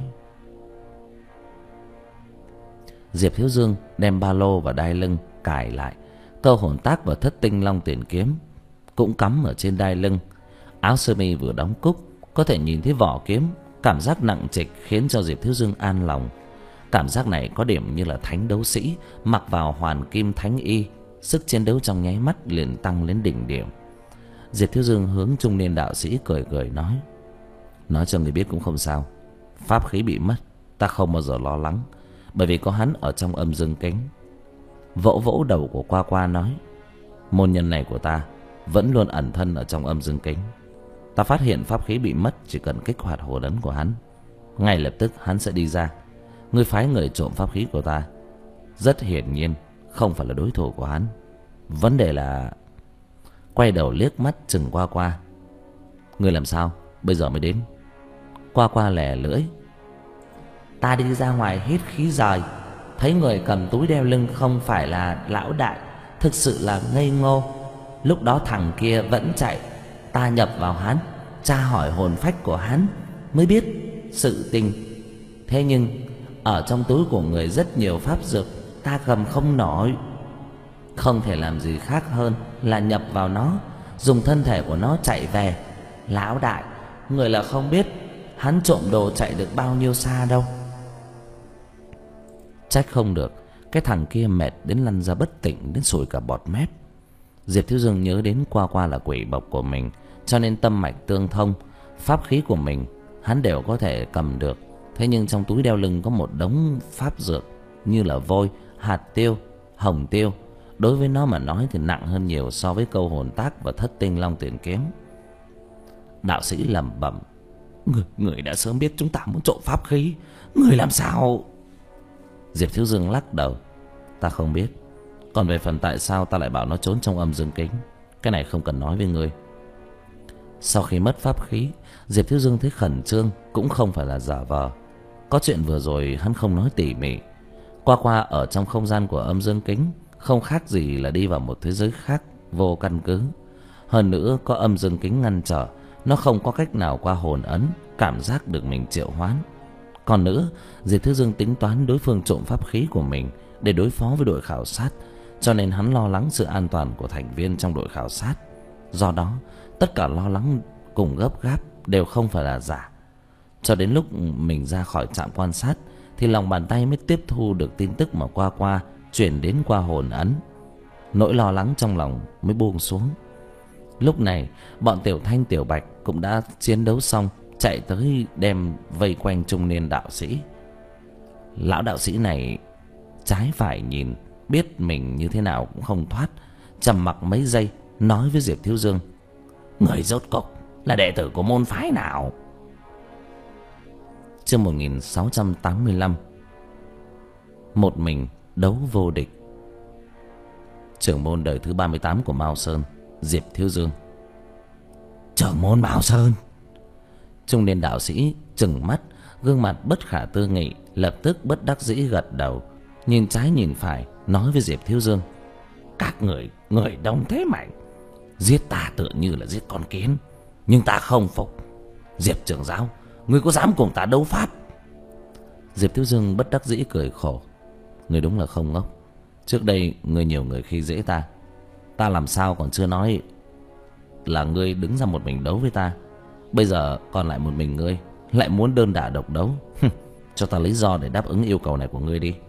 Diệp Thiếu Dương đem ba lô và đai lưng cài lại, câu hồn tác và thất tinh long tiền kiếm cũng cắm ở trên đai lưng. Áo sơ mi vừa đóng cúc, có thể nhìn thấy vỏ kiếm. Cảm giác nặng trịch khiến cho Diệp Thiếu Dương an lòng. Cảm giác này có điểm như là thánh đấu sĩ mặc vào hoàn kim thánh y, sức chiến đấu trong nháy mắt liền tăng lên đỉnh điểm. Diệp Thiếu Dương hướng trung niên đạo sĩ cười cười nói. Nói cho người biết cũng không sao. Pháp khí bị mất, ta không bao giờ lo lắng, bởi vì có hắn ở trong âm dương kính. Vỗ vỗ đầu của Qua Qua nói. Môn nhân này của ta vẫn luôn ẩn thân ở trong âm dương kính. Ta phát hiện pháp khí bị mất, chỉ cần kích hoạt hồn ấn của hắn, ngay lập tức hắn sẽ đi ra. Ngươi phái người trộm pháp khí của ta, rất hiển nhiên không phải là đối thủ của hắn. Vấn đề là... Quay đầu liếc mắt chừng Qua Qua. Ngươi làm sao bây giờ mới đến? Qua Qua lè lưỡi. Ta đi ra ngoài hít khí rời, thấy người cầm túi đeo lưng không phải là lão đại, thực sự là ngây ngô. Lúc đó thằng kia vẫn chạy, ta nhập vào hắn, tra hỏi hồn phách của hắn, mới biết sự tình. Thế nhưng ở trong túi của người rất nhiều pháp dược, ta cầm không nổi, không thể làm gì khác hơn là nhập vào nó, dùng thân thể của nó chạy về. Lão đại, người là không biết, hắn trộm đồ chạy được bao nhiêu xa đâu. Trách không được, cái thằng kia mệt đến lăn ra bất tỉnh, đến sùi cả bọt mép. Diệp Thiếu Dương nhớ đến Qua Qua là quỷ bộc của mình, cho nên tâm mạch tương thông, pháp khí của mình hắn đều có thể cầm được. Thế nhưng trong túi đeo lưng có một đống pháp dược như là vôi, hạt tiêu, hồng tiêu. Đối với nó mà nói thì nặng hơn nhiều so với câu hồn tác và thất tinh long tiền kiếm. Đạo sĩ lẩm bẩm: Người, người đã sớm biết chúng ta muốn trộm pháp khí, người làm sao? Diệp Thiếu Dương lắc đầu: Ta không biết. Còn về phần tại sao ta lại bảo nó trốn trong âm dương kính, cái này không cần nói với ngươi. Sau khi mất pháp khí, Diệp Thiếu Dương thấy khẩn trương cũng không phải là giả vờ. Có chuyện vừa rồi hắn không nói tỉ mỉ. Qua Qua ở trong không gian của âm dương kính không khác gì là đi vào một thế giới khác vô căn cứ. Hơn nữa có âm dương kính ngăn trở, nó không có cách nào qua hồn ấn cảm giác được mình triệu hoán. Còn nữa, Diệp Thiếu Dương tính toán đối phương trộm pháp khí của mình để đối phó với đội khảo sát, cho nên hắn lo lắng sự an toàn của thành viên trong đội khảo sát. Do đó, tất cả lo lắng cùng gấp gáp đều không phải là giả. Cho đến lúc mình ra khỏi trạm quan sát thì lòng bàn tay mới tiếp thu được tin tức mà Qua Qua chuyển đến qua hồn ấn. Nỗi lo lắng trong lòng mới buông xuống. Lúc này bọn Tiểu Thanh Tiểu Bạch cũng đã chiến đấu xong, chạy tới đem vây quanh trung niên đạo sĩ. Lão đạo sĩ này trái phải nhìn, biết mình như thế nào cũng không thoát, trầm mặc mấy giây nói với Diệp Thiếu Dương: Người rốt cục là đệ tử của môn phái nào? Chương một nghìn sáu trăm tám mươi lăm. Một mình đấu vô địch. Trưởng môn đời thứ ba mươi tám của Mao Sơn, Diệp Thiếu Dương. Trưởng môn Mao Sơn? Trung niên đạo sĩ trừng mắt, gương mặt bất khả tư nghị, lập tức bất đắc dĩ gật đầu, nhìn trái nhìn phải nói với Diệp Thiếu Dương: Các người, người đông thế mạnh, giết ta tựa như là giết con kiến, nhưng ta không phục. Diệp trưởng giáo, ngươi có dám cùng ta đấu pháp? Diệp Thiếu Dương bất đắc dĩ cười khổ: Ngươi đúng là không ngốc. Trước đây ngươi nhiều người khi dễ ta, ta làm sao còn chưa nói là ngươi đứng ra một mình đấu với ta. Bây giờ còn lại một mình ngươi, lại muốn đơn đả độc đấu. Cho ta lý do để đáp ứng yêu cầu này của ngươi đi.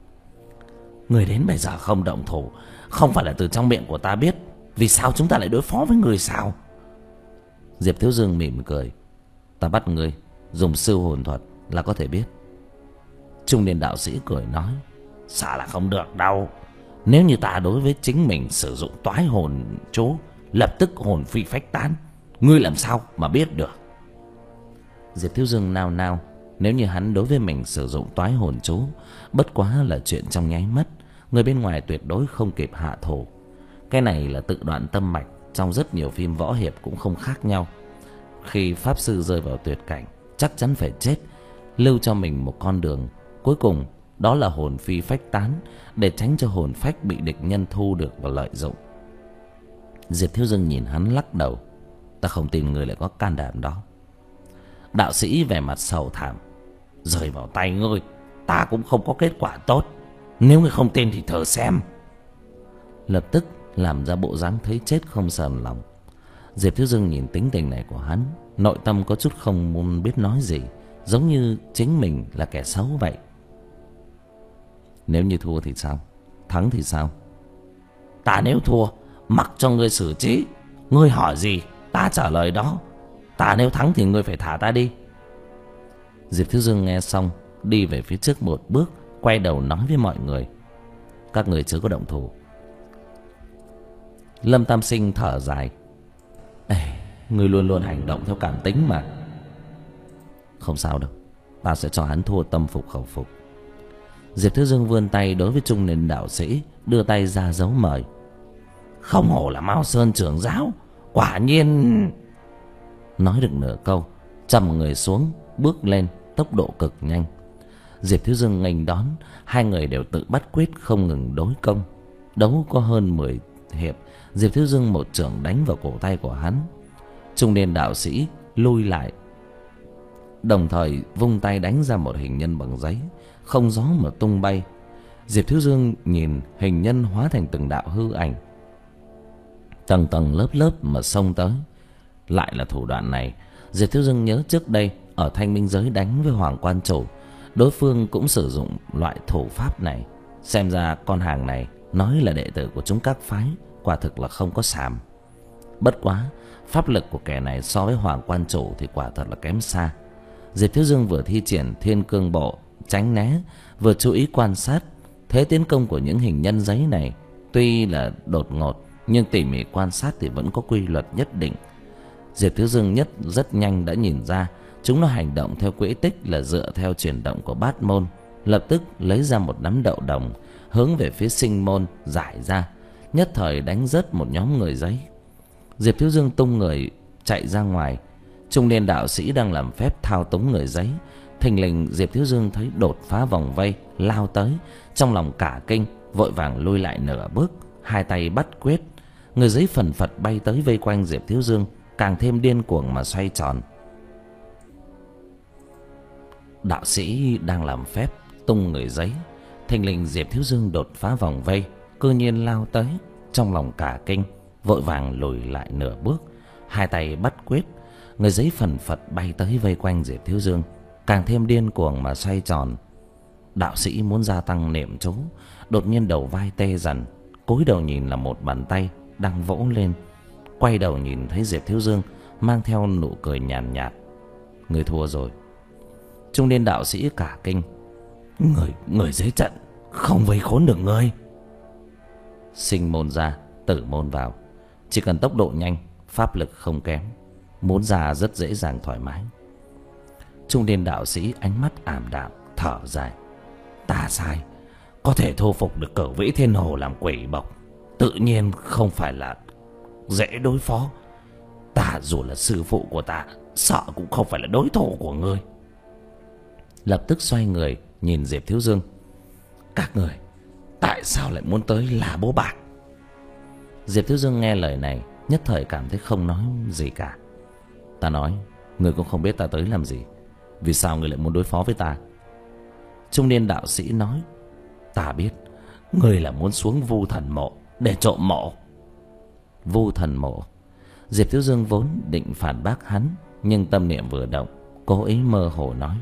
Ngươi đến bây giờ không động thủ, không phải là từ trong miệng của ta biết vì sao chúng ta lại đối phó với ngươi sao? Diệp Thiếu Dương mỉm cười: Ta bắt ngươi dùng sư hồn thuật là có thể biết. Trung niên đạo sĩ cười nói: Sao là không được đâu. Nếu như ta đối với chính mình sử dụng toái hồn chú, lập tức hồn phi phách tán, ngươi làm sao mà biết được? Diệp Thiếu Dương nao nao. Nếu như hắn đối với mình sử dụng toái hồn chú, bất quá là chuyện trong nháy mắt, người bên ngoài tuyệt đối không kịp hạ thủ. Cái này là tự đoạn tâm mạch, trong rất nhiều phim võ hiệp cũng không khác nhau. Khi pháp sư rơi vào tuyệt cảnh, chắc chắn phải chết, lưu cho mình một con đường cuối cùng, đó là hồn phi phách tán, để tránh cho hồn phách bị địch nhân thu được và lợi dụng. Diệp Thiếu Dương nhìn hắn lắc đầu: Ta không tin người lại có can đảm đó. Đạo sĩ vẻ mặt sầu thảm: Rơi vào tay ngươi, ta cũng không có kết quả tốt. Nếu ngươi không tin thì thử xem. Lập tức làm ra bộ dáng thấy chết không sờn lòng. Diệp Thiếu Dương nhìn tính tình này của hắn, nội tâm có chút không muốn biết nói gì, giống như chính mình là kẻ xấu vậy. Nếu như thua thì sao? Thắng thì sao? Ta nếu thua, mặc cho ngươi xử trí. Ngươi hỏi gì, ta trả lời đó. Ta nếu thắng thì ngươi phải thả ta đi. Diệp Thiếu Dương nghe xong, đi về phía trước một bước, quay đầu nói với mọi người: Các người chớ có động thủ. Lâm Tam Sinh thở dài: Ê, ngươi luôn luôn hành động theo cảm tính mà. Không sao đâu, ta sẽ cho hắn thua tâm phục khẩu phục. Diệp Thiếu Dương vươn tay đối với trung niên đạo sĩ, đưa tay ra dấu mời. Không hổ là Mao Sơn trưởng giáo, quả nhiên. Nói được nửa câu, trầm người xuống, bước lên, tốc độ cực nhanh. Diệp Thiếu Dương nghênh đón, hai người đều tự bắt quyết không ngừng đối công. Đấu có hơn mười hiệp, Diệp Thiếu Dương một chưởng đánh vào cổ tay của hắn. Trung niên đạo sĩ lui lại, đồng thời vung tay đánh ra một hình nhân bằng giấy, không gió mà tung bay. Diệp Thiếu Dương nhìn hình nhân hóa thành từng đạo hư ảnh, tầng tầng lớp lớp mà xông tới. Lại là thủ đoạn này. Diệp Thiếu Dương nhớ trước đây ở Thanh Minh Giới đánh với Hoàng Quan Chủ, đối phương cũng sử dụng loại thủ pháp này. Xem ra con hàng này nói là đệ tử của chúng các phái, quả thực là không có xàm. Bất quá pháp lực của kẻ này so với Hoàng Quan Chủ thì quả thật là kém xa. Diệp Thiếu Dương vừa thi triển Thiên Cương Bộ tránh né, vừa chú ý quan sát thế tiến công của những hình nhân giấy này. Tuy là đột ngột nhưng tỉ mỉ quan sát thì vẫn có quy luật nhất định. Diệp Thiếu Dương nhất rất nhanh đã nhìn ra chúng nó hành động theo quỹ tích là dựa theo chuyển động của bát môn. Lập tức lấy ra một nắm đậu đồng hướng về phía sinh môn giải ra, nhất thời đánh rớt một nhóm người giấy. Diệp Thiếu Dương tung người chạy ra ngoài. Trung niên đạo sĩ đang làm phép thao túng người giấy, thình lình Diệp Thiếu Dương thấy đột phá vòng vây lao tới, trong lòng cả kinh, vội vàng lui lại nửa bước, hai tay bắt quyết. Người giấy phần phật bay tới vây quanh Diệp Thiếu Dương, càng thêm điên cuồng mà xoay tròn. Đạo sĩ đang làm phép tung người giấy, thình lình Diệp Thiếu Dương đột phá vòng vây, cư nhiên lao tới, trong lòng cả kinh, vội vàng lùi lại nửa bước, hai tay bắt quyết. Người giấy phần phật bay tới vây quanh Diệp Thiếu Dương, càng thêm điên cuồng mà xoay tròn. Đạo sĩ muốn gia tăng niệm chú, đột nhiên đầu vai tê dần, cúi đầu nhìn là một bàn tay đang vỗ lên. Quay đầu nhìn thấy Diệp Thiếu Dương mang theo nụ cười nhàn nhạt, nhạt. Người thua rồi. Trung niên đạo sĩ cả kinh. Người, người dưới trận không vây khốn được ngươi. Sinh môn ra, tử môn vào. Chỉ cần tốc độ nhanh, pháp lực không kém, muốn ra rất dễ dàng thoải mái. Trung niên đạo sĩ ánh mắt ảm đạm, thở dài. Ta sai, có thể thu phục được Cửu Vĩ Thiên Hồ làm quỷ bộc, tự nhiên không phải là dễ đối phó. Ta dù là sư phụ của ta, sợ cũng không phải là đối thủ của ngươi. Lập tức xoay người nhìn Diệp Thiếu Dương. Các người tại sao lại muốn tới là bố bạc? Diệp Thiếu Dương nghe lời này, nhất thời cảm thấy không nói gì cả. Ta nói, ngươi cũng không biết ta tới làm gì, vì sao ngươi lại muốn đối phó với ta? Trung niên đạo sĩ nói, ta biết, ngươi là muốn xuống Vu Thần Mộ để trộm mộ. Vu Thần Mộ. Diệp Thiếu Dương vốn định phản bác hắn, nhưng tâm niệm vừa động, cố ý mơ hồ nói,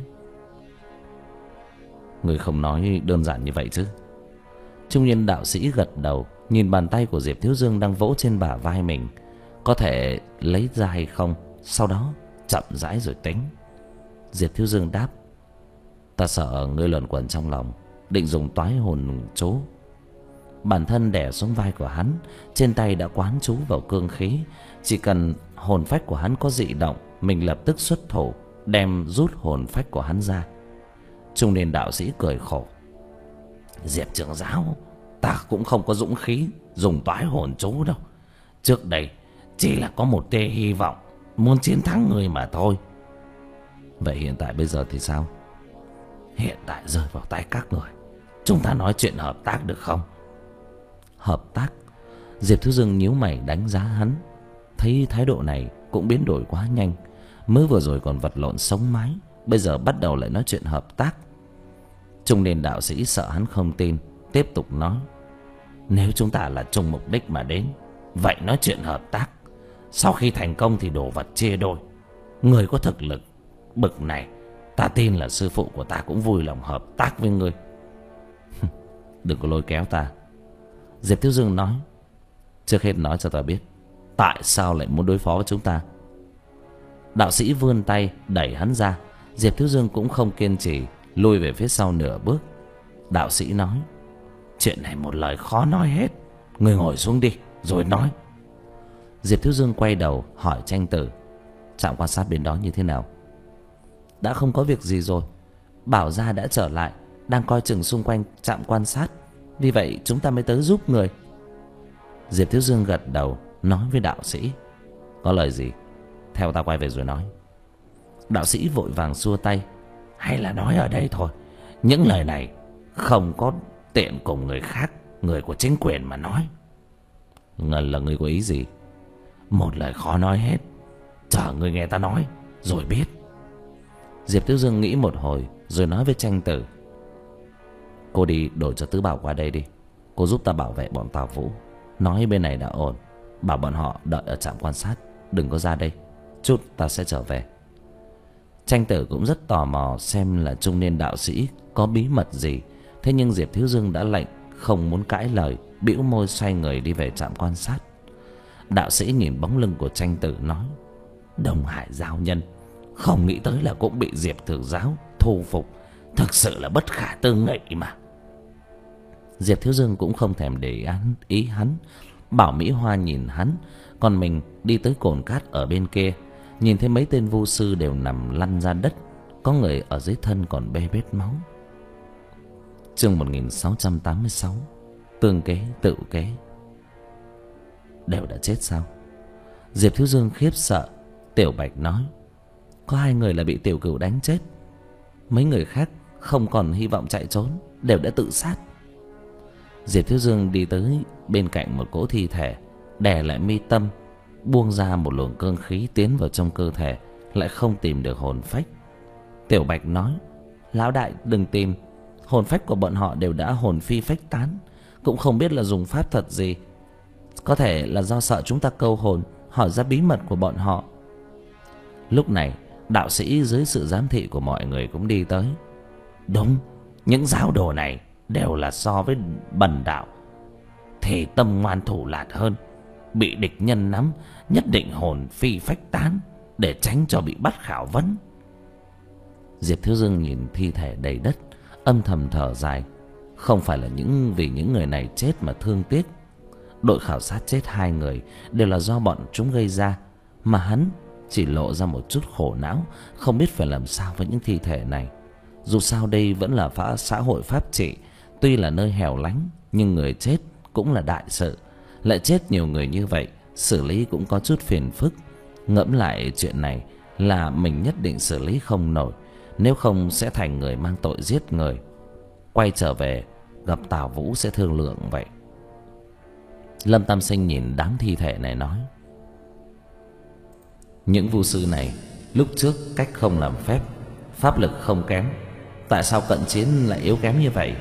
ngươi không nói đơn giản như vậy chứ? Trung niên đạo sĩ gật đầu, nhìn bàn tay của Diệp Thiếu Dương đang vỗ trên bả vai mình, có thể lấy ra hay không, sau đó chậm rãi rồi tính. Diệp Thiếu Dương đáp, ta sợ ngươi luẩn quẩn trong lòng, định dùng toái hồn chú. Bản thân đè xuống vai của hắn, trên tay đã quán chú vào cương khí, chỉ cần hồn phách của hắn có dị động, mình lập tức xuất thủ đem rút hồn phách của hắn ra. Trung niên đạo sĩ cười khổ, Diệp trưởng giáo, ta cũng không có dũng khí dùng toái hồn chú đâu. Trước đây chỉ là có một tia hy vọng muốn chiến thắng người mà thôi. Vậy hiện tại bây giờ thì sao? Hiện tại rơi vào tay các người, chúng ta nói chuyện hợp tác được không? Hợp tác? Diệp Thiếu Dương nhíu mày đánh giá hắn, thấy thái độ này cũng biến đổi quá nhanh. Mới vừa rồi còn vật lộn sống mái, bây giờ bắt đầu lại nói chuyện hợp tác. Trung niên đạo sĩ sợ hắn không tin, tiếp tục nói, nếu chúng ta là chung mục đích mà đến, vậy nói chuyện hợp tác, sau khi thành công thì đồ vật chia đôi. Người có thực lực bực này, ta tin là sư phụ của ta cũng vui lòng hợp tác với ngươi. Đừng có lôi kéo ta. Diệp Thiếu Dương nói, trước hết nói cho ta biết, tại sao lại muốn đối phó với chúng ta? Đạo sĩ vươn tay đẩy hắn ra. Diệp Thiếu Dương cũng không kiên trì, lùi về phía sau nửa bước. Đạo sĩ nói, chuyện này một lời khó nói hết, ngươi ngồi xuống đi rồi nói. Diệp Thiếu Dương quay đầu hỏi Tranh Tử, trạm quan sát bên đó như thế nào? Đã không có việc gì rồi, Bảo gia đã trở lại, đang coi chừng xung quanh trạm quan sát, vì vậy chúng ta mới tới giúp người. Diệp Thiếu Dương gật đầu, nói với đạo sĩ, có lời gì theo ta quay về rồi nói. Đạo sĩ vội vàng xua tay, hay là nói ở đây thôi, những lời này không có tiện cùng người khác, người của chính quyền mà nói. Ngân là người có ý gì? Một lời khó nói hết, chờ người nghe ta nói rồi biết. Diệp Thiếu Dương nghĩ một hồi rồi nói với Tranh Tử, cô đi đổi cho Tứ Bảo qua đây đi, cô giúp ta bảo vệ bọn Tào Vũ, nói bên này đã ổn, bảo bọn họ đợi ở trạm quan sát, đừng có ra đây, chút ta sẽ trở về. Tranh Tử cũng rất tò mò xem là trung niên đạo sĩ có bí mật gì. Thế nhưng Diệp Thiếu Dương đã lệnh không muốn cãi lời, bĩu môi xoay người đi về trạm quan sát. Đạo sĩ nhìn bóng lưng của Tranh Tử nói: Đông Hải giáo nhân, không nghĩ tới là cũng bị Diệp Thượng giáo thu phục, thực sự là bất khả tư nghị mà. Diệp Thiếu Dương cũng không thèm để ý hắn, ý hắn bảo Mỹ Hoa nhìn hắn, còn mình đi tới cồn cát ở bên kia, nhìn thấy mấy tên vu sư đều nằm lăn ra đất, có người ở dưới thân còn bê bết máu. Chương một nghìn sáu trăm tám mươi sáu. Tương kế tự kế. Đều đã chết sao? Diệp Thiếu Dương khiếp sợ. Tiểu Bạch nói: Có hai người là bị Tiểu Cửu đánh chết, mấy người khác không còn hy vọng chạy trốn, đều đã tự sát. Diệp Thiếu Dương đi tới bên cạnh một cỗ thi thể, đè lại mi tâm, buông ra một luồng cương khí tiến vào trong cơ thể, lại không tìm được hồn phách. Tiểu Bạch nói: Lão đại đừng tìm, hồn phách của bọn họ đều đã hồn phi phách tán, cũng không biết là dùng pháp thuật gì. Có thể là do sợ chúng ta câu hồn, hỏi ra bí mật của bọn họ. Lúc này đạo sĩ dưới sự giám thị của mọi người cũng đi tới. Đúng, những giáo đồ này đều là so với bần đạo thì tâm ngoan thủ lạt hơn, bị địch nhân nắm nhất định hồn phi phách tán, để tránh cho bị bắt khảo vấn. Diệp Thiếu Dương nhìn thi thể đầy đất, âm thầm thở dài. Không phải là những vì những người này chết mà thương tiếc. Đội khảo sát chết hai người đều là do bọn chúng gây ra, mà hắn chỉ lộ ra một chút khổ não, không biết phải làm sao với những thi thể này. Dù sao đây vẫn là phá xã hội pháp trị, tuy là nơi hẻo lánh, nhưng người chết cũng là đại sự. Lại chết nhiều người như vậy, xử lý cũng có chút phiền phức. Ngẫm lại chuyện này là mình nhất định xử lý không nổi, nếu không sẽ thành người mang tội giết người. Quay trở về gặp Tào Vũ sẽ thương lượng vậy. Lâm Tam Sinh nhìn đám thi thể này nói: Những vu sư này lúc trước cách không làm phép, pháp lực không kém, tại sao cận chiến lại yếu kém như vậy?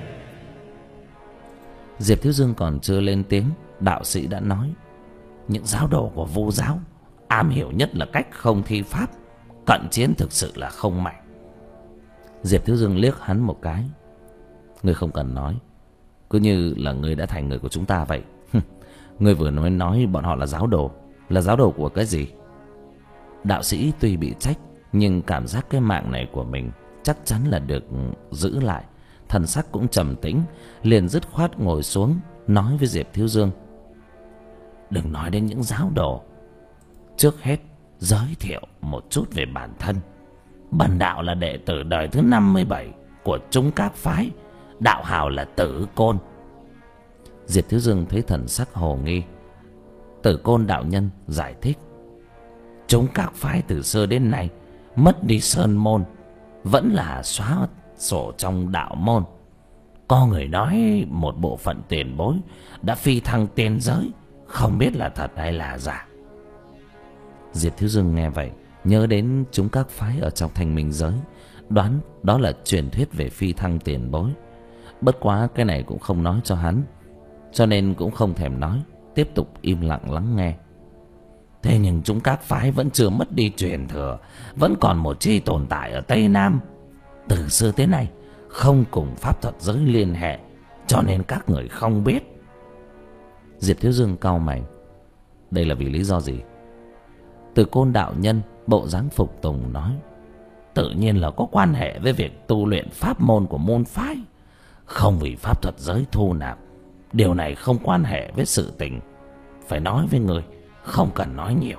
Diệp Thiếu Dương còn chưa lên tiếng, đạo sĩ đã nói: Những giáo đồ của vu giáo am hiểu nhất là cách không thi pháp, cận chiến thực sự là không mạnh. Diệp Thiếu Dương liếc hắn một cái: Ngươi không cần nói, cứ như là ngươi đã thành người của chúng ta vậy. Ngươi vừa nói nói bọn họ là giáo đồ, là giáo đồ của cái gì? Đạo sĩ tuy bị trách, nhưng cảm giác cái mạng này của mình chắc chắn là được giữ lại. Thần sắc cũng trầm tĩnh, liền dứt khoát ngồi xuống, nói với Diệp Thiếu Dương: Đừng nói đến những giáo đồ, trước hết giới thiệu một chút về bản thân. Bần đạo là đệ tử đời thứ năm mươi bảy của chúng các phái, đạo hào là Tử Côn. Diệp Thiếu Dương thấy thần sắc hồ nghi. Tử Côn đạo nhân giải thích: Chúng các phái từ xưa đến nay mất đi sơn môn, vẫn là xóa sổ trong đạo môn. Có người nói một bộ phận tiền bối đã phi thăng tiên giới, không biết là thật hay là giả. Diệp Thiếu Dương nghe vậy, nhớ đến chúng các phái ở trong Thanh Minh giới, đoán đó là truyền thuyết về phi thăng tiền bối. Bất quá cái này cũng không nói cho hắn, cho nên cũng không thèm nói, tiếp tục im lặng lắng nghe. Thế nhưng chúng các phái vẫn chưa mất đi truyền thừa, vẫn còn một chi tồn tại ở Tây Nam. Từ xưa tới nay không cùng pháp thuật giới liên hệ, cho nên các người không biết. Diệp Thiếu Dương cau mày: Đây là vì lý do gì? Từ Côn đạo nhân bộ dáng phục tùng nói: Tự nhiên là có quan hệ với việc tu luyện pháp môn của môn phái, không vì pháp thuật giới thu nạp. Điều này không quan hệ với sự tình, phải nói với người, không cần nói nhiều.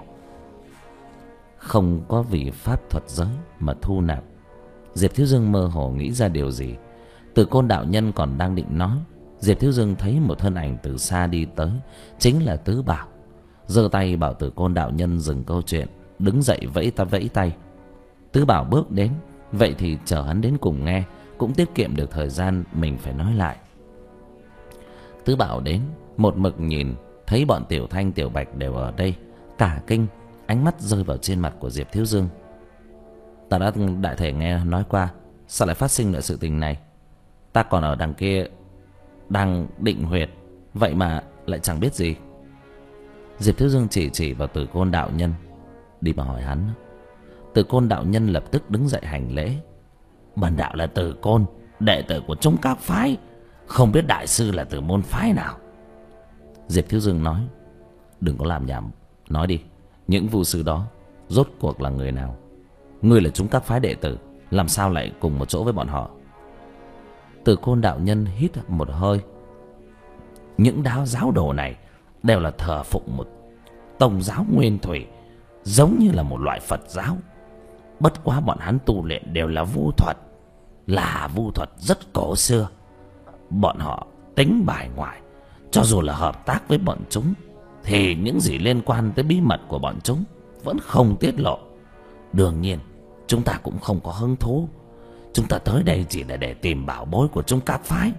Không có vì pháp thuật giới mà thu nạp. Diệp Thiếu Dương mơ hồ nghĩ ra điều gì. Từ Côn đạo nhân còn đang định nói, Diệp Thiếu Dương thấy một thân ảnh từ xa đi tới, chính là Tứ Bảo. Giơ tay bảo Từ Côn đạo nhân dừng câu chuyện, đứng dậy vẫy ta vẫy tay. Tứ Bảo bước đến, vậy thì chờ hắn đến cùng nghe, cũng tiết kiệm được thời gian mình phải nói lại. Tứ Bảo đến, một mực nhìn thấy bọn Tiểu Thanh Tiểu Bạch đều ở đây, cả kinh, ánh mắt rơi vào trên mặt của Diệp Thiếu Dương. Ta đã đại thể nghe nói qua, sao lại phát sinh loại sự tình này? Ta còn ở đằng kia đang định huyệt, vậy mà lại chẳng biết gì. Diệp Thiếu Dương chỉ chỉ vào Tử Côn đạo nhân, đi mà hỏi hắn. Từ Côn đạo nhân lập tức đứng dậy hành lễ. Bần đạo là Từ Côn, đệ tử của chúng các phái, không biết đại sư là từ môn phái nào. Diệp Thiếu Dương nói: Đừng có làm nhảm, nói đi, những vu sư đó rốt cuộc là người nào? Ngươi là chúng các phái đệ tử, làm sao lại cùng một chỗ với bọn họ? Từ Côn đạo nhân hít một hơi. Những đáo giáo đồ này đều là thờ phụng một tông giáo nguyên thủy, giống như là một loại Phật giáo. Bất quá bọn hắn tu luyện đều là vu thuật, là vu thuật rất cổ xưa. Bọn họ tính bài ngoại, cho dù là hợp tác với bọn chúng thì những gì liên quan tới bí mật của bọn chúng vẫn không tiết lộ. Đương nhiên chúng ta cũng không có hứng thú. Chúng ta tới đây chỉ là để tìm bảo bối của chúng các phái.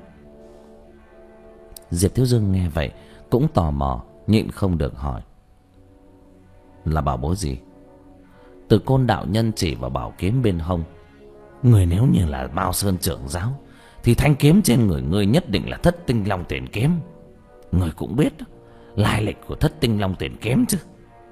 Diệp Thiếu Dương nghe vậy cũng tò mò, nhịn không được hỏi: Là bảo bối gì? Từ Côn đạo nhân chỉ vào bảo kiếm bên hông. Người nếu như là Mao Sơn trưởng giáo thì thanh kiếm trên người ngươi nhất định là Thất Tinh Long Tuyển kiếm. Người cũng biết lai lịch của Thất Tinh Long Tuyển kiếm chứ?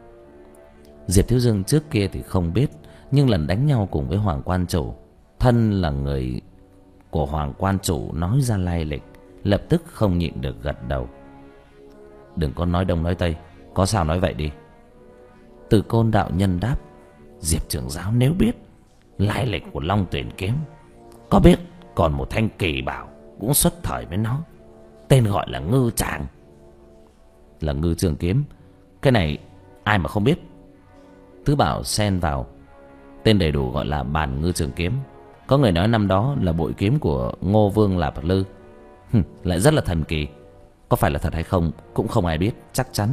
Diệp Thiếu Dương trước kia thì không biết, nhưng lần đánh nhau cùng với Hoàng Quan Chủ, thân là người của Hoàng Quan Chủ nói ra lai lịch, lập tức không nhịn được gật đầu. Đừng có nói đông nói tây, có sao nói vậy đi. Từ Côn đạo nhân đáp: Diệp trưởng giáo nếu biết lai lịch của Long Tuyển kiếm, có biết còn một thanh kỳ bảo cũng xuất thời với nó, tên gọi là Ngư Tràng. Là Ngư Trường kiếm? Cái này ai mà không biết. Tứ Bảo xen vào: Tên đầy đủ gọi là Bàn Ngư Trường kiếm. Có người nói năm đó là bội kiếm của Ngô Vương Lạp Lư. Hừm, lại rất là thần kỳ. Có phải là thật hay không cũng không ai biết chắc chắn.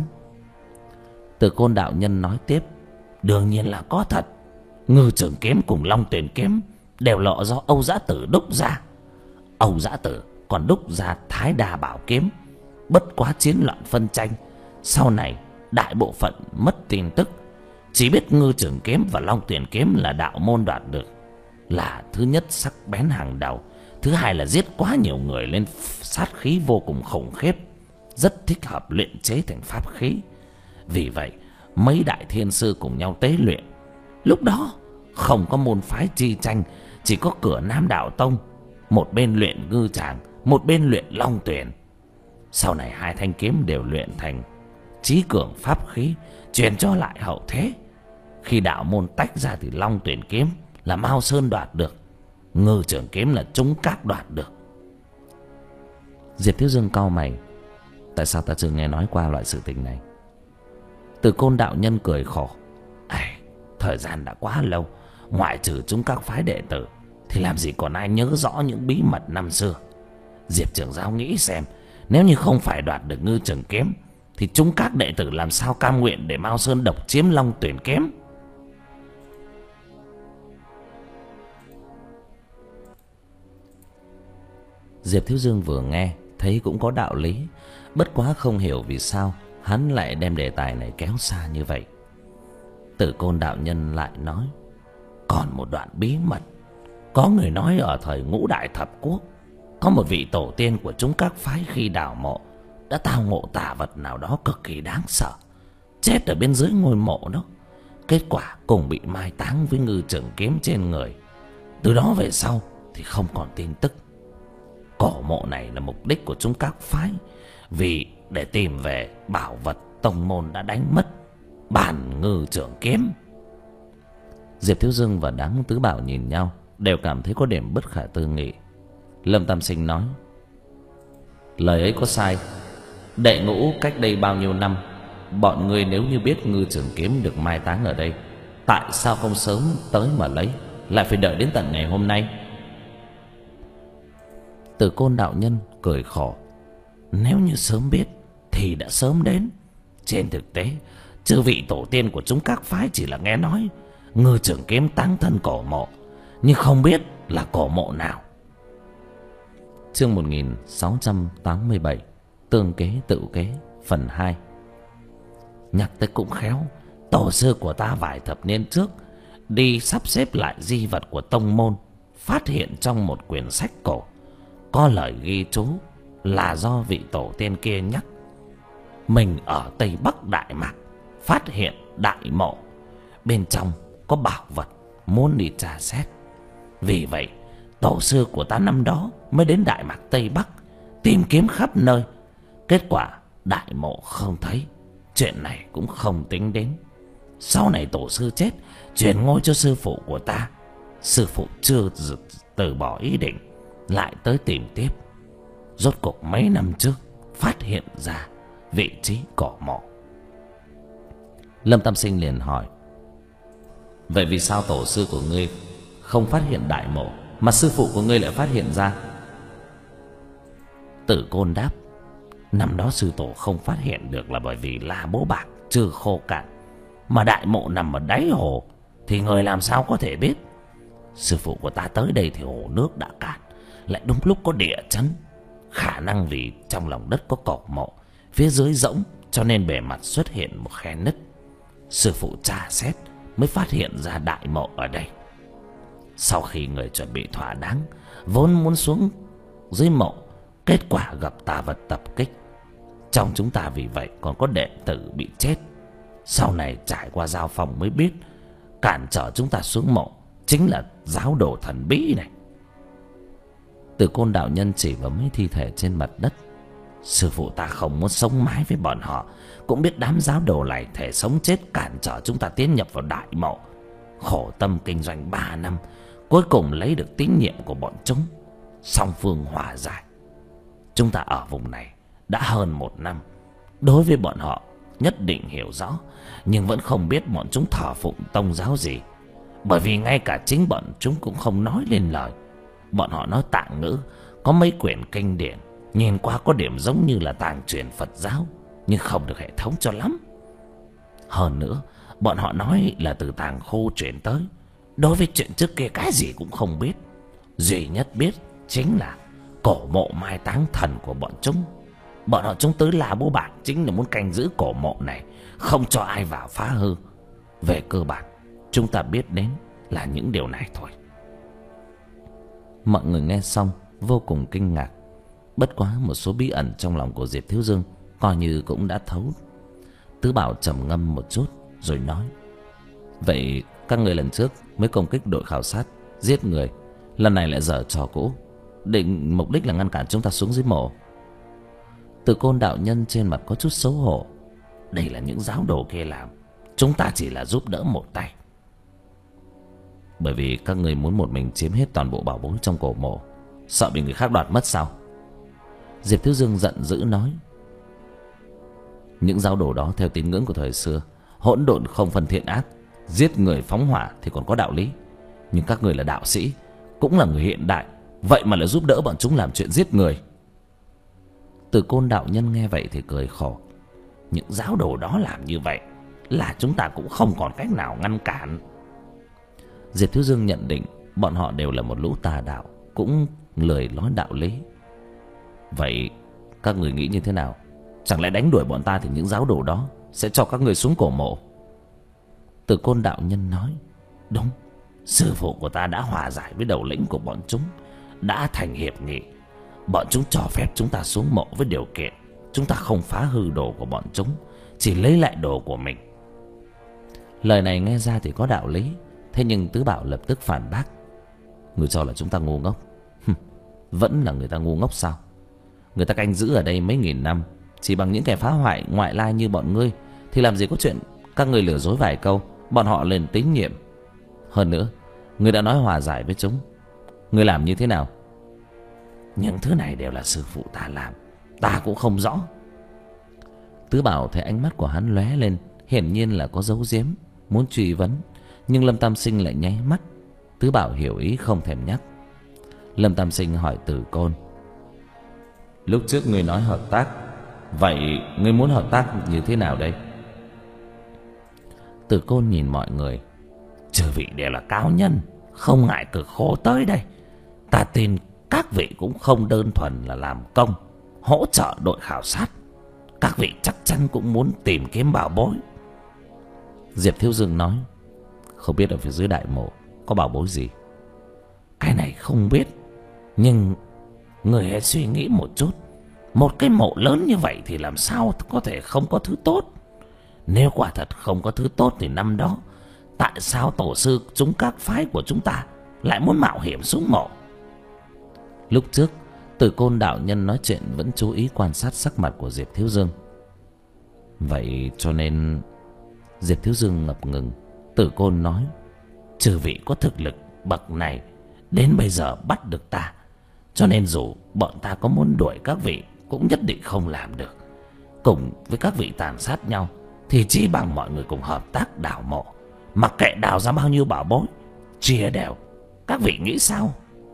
Từ Côn đạo nhân nói tiếp: Đương nhiên là có thật. Ngư Trường kiếm cùng Long Tuyển kiếm đều là do Âu Dã Tử đúc ra. Âu Dã Tử còn đúc ra Thái Đa Bảo kiếm. Bất quá chiến loạn phân tranh, sau này đại bộ phận mất tin tức, chỉ biết Ngư Trường kiếm và Long Tuyển kiếm là đạo môn đoạt được, là thứ nhất sắc bén hàng đầu, thứ hai là giết quá nhiều người lên sát khí vô cùng khủng khiếp, rất thích hợp luyện chế thành pháp khí. Vì vậy mấy đại thiên sư cùng nhau tế luyện. Lúc đó không có môn phái chi tranh, chỉ có cửa Nam Đạo Tông, một bên luyện Ngư Tràng, một bên luyện Long Tuyển. Sau này hai thanh kiếm đều luyện thành chí cường pháp khí, truyền cho lại hậu thế. Khi đạo môn tách ra thì Long Tuyển kiếm là Mao Sơn đoạt được, Ngư Trường kiếm là chúng các đoạt được. Diệp Thiếu Dương cau mày: Tại sao ta chưa nghe nói qua loại sự tình này? Từ Côn đạo nhân cười khổ: Ây, thời gian đã quá lâu, ngoại trừ chúng các phái đệ tử thì làm gì còn ai nhớ rõ những bí mật năm xưa. Diệp trưởng giáo nghĩ xem, nếu như không phải đoạt được Ngư Trường kiếm thì chúng các đệ tử làm sao cam nguyện để Mao Sơn độc chiếm Long Tuyển kiếm? Diệp Thiếu Dương vừa nghe thấy cũng có đạo lý, bất quá không hiểu vì sao hắn lại đem đề tài này kéo xa như vậy. Từ Côn đạo nhân lại nói: Còn một đoạn bí mật. Có người nói ở thời Ngũ Đại Thập Quốc, có một vị tổ tiên của chúng các phái khi đào mộ đã tao ngộ tà vật nào đó cực kỳ đáng sợ, chết ở bên dưới ngôi mộ đó. Kết quả cùng bị mai táng với Ngư Trường kiếm trên người. Từ đó về sau thì không còn tin tức. Cổ mộ này là mục đích của chúng các phái, vì để tìm về bảo vật tông môn đã đánh mất, Bàn Ngư Trường kiếm. Diệp Thiếu Dương và Đám Tứ Bảo nhìn nhau, đều cảm thấy có điểm bất khả tư nghị. Lâm Tam Sinh nói: Lời ấy có sai. Đệ ngũ cách đây bao nhiêu năm, bọn ngươi nếu như biết Ngư Trường kiếm được mai táng ở đây, tại sao không sớm tới mà lấy, lại phải đợi đến tận ngày hôm nay? Từ Côn đạo nhân cười khổ: Nếu như sớm biết thì đã sớm đến. Trên thực tế, chư vị tổ tiên của chúng các phái chỉ là nghe nói Ngư Trường kiếm táng thân cổ mộ, nhưng không biết là cổ mộ nào. Chương một nghìn sáu trăm tám mươi bảy, Tương kế tự kế, phần hai. Nhắc tới cũng khéo, tổ sư của ta vài thập niên trước đi sắp xếp lại di vật của tông môn, phát hiện trong một quyển sách cổ có lời ghi chú là do vị tổ tiên kia nhắc. Mình ở Tây Bắc Đại Mạc phát hiện đại mộ, bên trong có bảo vật muốn đi tra xét. Vì vậy tổ sư của ta năm đó mới đến Đại Mạc Tây Bắc tìm kiếm khắp nơi. Kết quả đại mộ không thấy, chuyện này cũng không tính đến. Sau này tổ sư chết, truyền ngôi cho sư phụ của ta. Sư phụ chưa từ bỏ ý định, lại tới tìm tiếp. Rốt cuộc mấy năm trước phát hiện ra vị trí cổ mộ. Lâm Tam Sinh liền hỏi: vậy vì sao tổ sư của ngươi không phát hiện đại mộ, mà sư phụ của ngươi lại phát hiện ra? Tử Côn đáp: năm đó sư tổ không phát hiện được là bởi vì La Bố Bạc chưa khô cạn, mà đại mộ nằm ở đáy hồ thì người làm sao có thể biết. Sư phụ của ta tới đây thì hồ nước đã cạn, lại đúng lúc có địa chấn. Khả năng vì trong lòng đất có cổ mộ, phía dưới rỗng, cho nên bề mặt xuất hiện một khe nứt. Sư phụ tra xét mới phát hiện ra đại mộ ở đây. Sau khi người chuẩn bị thỏa đáng, vốn muốn xuống dưới mộ, kết quả gặp tà vật tập kích. Trong chúng ta vì vậy còn có đệ tử bị chết. Sau này trải qua giao phong mới biết, cản trở chúng ta xuống mộ chính là giáo đồ thần bí này. Từ Côn đạo nhân chỉ vào mấy thi thể trên mặt đất: sư phụ ta không muốn sống mãi với bọn họ, cũng biết đám giáo đồ này thể sống chết cản trở chúng ta tiến nhập vào đại mộ. Khổ tâm kinh doanh ba năm, cuối cùng lấy được tín nhiệm của bọn chúng, song phương hòa giải. Chúng ta ở vùng này đã hơn một năm, đối với bọn họ nhất định hiểu rõ, nhưng vẫn không biết bọn chúng thờ phụng tông giáo gì. Bởi vì ngay cả chính bọn chúng cũng không nói lên lời. Bọn họ nói Tạng ngữ, có mấy quyển kinh điển nhìn qua có điểm giống như là tàng truyền Phật giáo, nhưng không được hệ thống cho lắm. Hơn nữa, bọn họ nói là từ tàng khu chuyển tới, đối với chuyện trước kia cái gì cũng không biết. Duy nhất biết chính là cổ mộ mai táng thần của bọn chúng. Bọn họ chúng tới La Bố Bạc chính là muốn canh giữ cổ mộ này, không cho ai vào phá hư. Về cơ bản, chúng ta biết đến là những điều này thôi. Mọi người nghe xong vô cùng kinh ngạc. Bất quá một số bí ẩn trong lòng của Diệp Thiếu Dương coi như cũng đã thấu. Tứ Bảo trầm ngâm một chút rồi nói: vậy các người lần trước mới công kích đội khảo sát, giết người, lần này lại giở trò cũ, định mục đích là ngăn cản chúng ta xuống dưới mộ. Từ Côn đạo nhân trên mặt có chút xấu hổ: đây là những giáo đồ kia làm, chúng ta chỉ là giúp đỡ một tay. Bởi vì các người muốn một mình chiếm hết toàn bộ bảo bối trong cổ mộ, sợ bị người khác đoạt mất sao? Diệp Thiếu Dương giận dữ nói: những giáo đồ đó theo tín ngưỡng của thời xưa, hỗn độn không phân thiện ác, giết người phóng hỏa thì còn có đạo lý. Nhưng các người là đạo sĩ, cũng là người hiện đại, vậy mà lại giúp đỡ bọn chúng làm chuyện giết người. Từ Côn đạo nhân nghe vậy thì cười khổ: những giáo đồ đó làm như vậy là chúng ta cũng không còn cách nào ngăn cản. Diệp Thiếu Dương nhận định bọn họ đều là một lũ tà đạo, cũng lười nói đạo lý. Vậy các người nghĩ như thế nào? Chẳng lẽ đánh đuổi bọn ta thì những giáo đồ đó sẽ cho các người xuống cổ mộ? Từ Côn đạo nhân nói: đúng, sư phụ của ta đã hòa giải với đầu lĩnh của bọn chúng, đã thành hiệp nghị. Bọn chúng cho phép chúng ta xuống mộ với điều kiện chúng ta không phá hư đồ của bọn chúng, chỉ lấy lại đồ của mình. Lời này nghe ra thì có đạo lý. Thế nhưng Tứ Bảo lập tức phản bác: người cho là chúng ta ngu ngốc? Vẫn là người ta ngu ngốc sao? Người ta canh giữ ở đây mấy nghìn năm, chỉ bằng những kẻ phá hoại ngoại lai như bọn ngươi thì làm gì có chuyện các ngươi lừa dối vài câu bọn họ lên tín nhiệm. Hơn nữa, ngươi đã nói hòa giải với chúng, ngươi làm như thế nào? Những thứ này đều là sư phụ ta làm, ta cũng không rõ. Tứ Bảo thấy ánh mắt của hắn lóe lên, hiển nhiên là có giấu giếm, muốn truy vấn. Nhưng Lâm Tam Sinh lại nháy mắt. Tứ Bảo hiểu ý không thèm nhắc. Lâm Tam Sinh hỏi Tử Côn: lúc trước ngươi nói hợp tác, vậy ngươi muốn hợp tác như thế nào đây? Tử Côn nhìn mọi người: chư vị đều là cao nhân, không ngại cực khổ tới đây. Ta tin các vị cũng không đơn thuần là làm công hỗ trợ đội khảo sát, các vị chắc chắn cũng muốn tìm kiếm bảo bối. Diệp Thiếu Dương nói: không biết ở phía dưới đại mộ có bảo bối gì? Cái này không biết, nhưng người hãy suy nghĩ một chút. Một cái mộ lớn như vậy thì làm sao có thể không có thứ tốt? Nếu quả thật không có thứ tốt thì năm đó Tại sao tổ sư chúng các phái của chúng ta lại muốn mạo hiểm xuống mộ? Lúc trước Tử Côn đạo nhân nói chuyện vẫn chú ý quan sát sắc mặt của Diệp Thiếu Dương. Vậy cho nên... Diệp Thiếu Dương ngập ngừng. Tử Côn nói: chư vị có thực lực bậc này đến bây giờ bắt được ta, cho nên dù bọn ta có muốn đuổi các vị cũng nhất định không làm được. Cùng với các vị tàn sát nhau thì chỉ bằng mọi người cùng hợp tác đào mộ, mặc kệ đào ra bao nhiêu bảo bối, chia đều. Các vị nghĩ sao?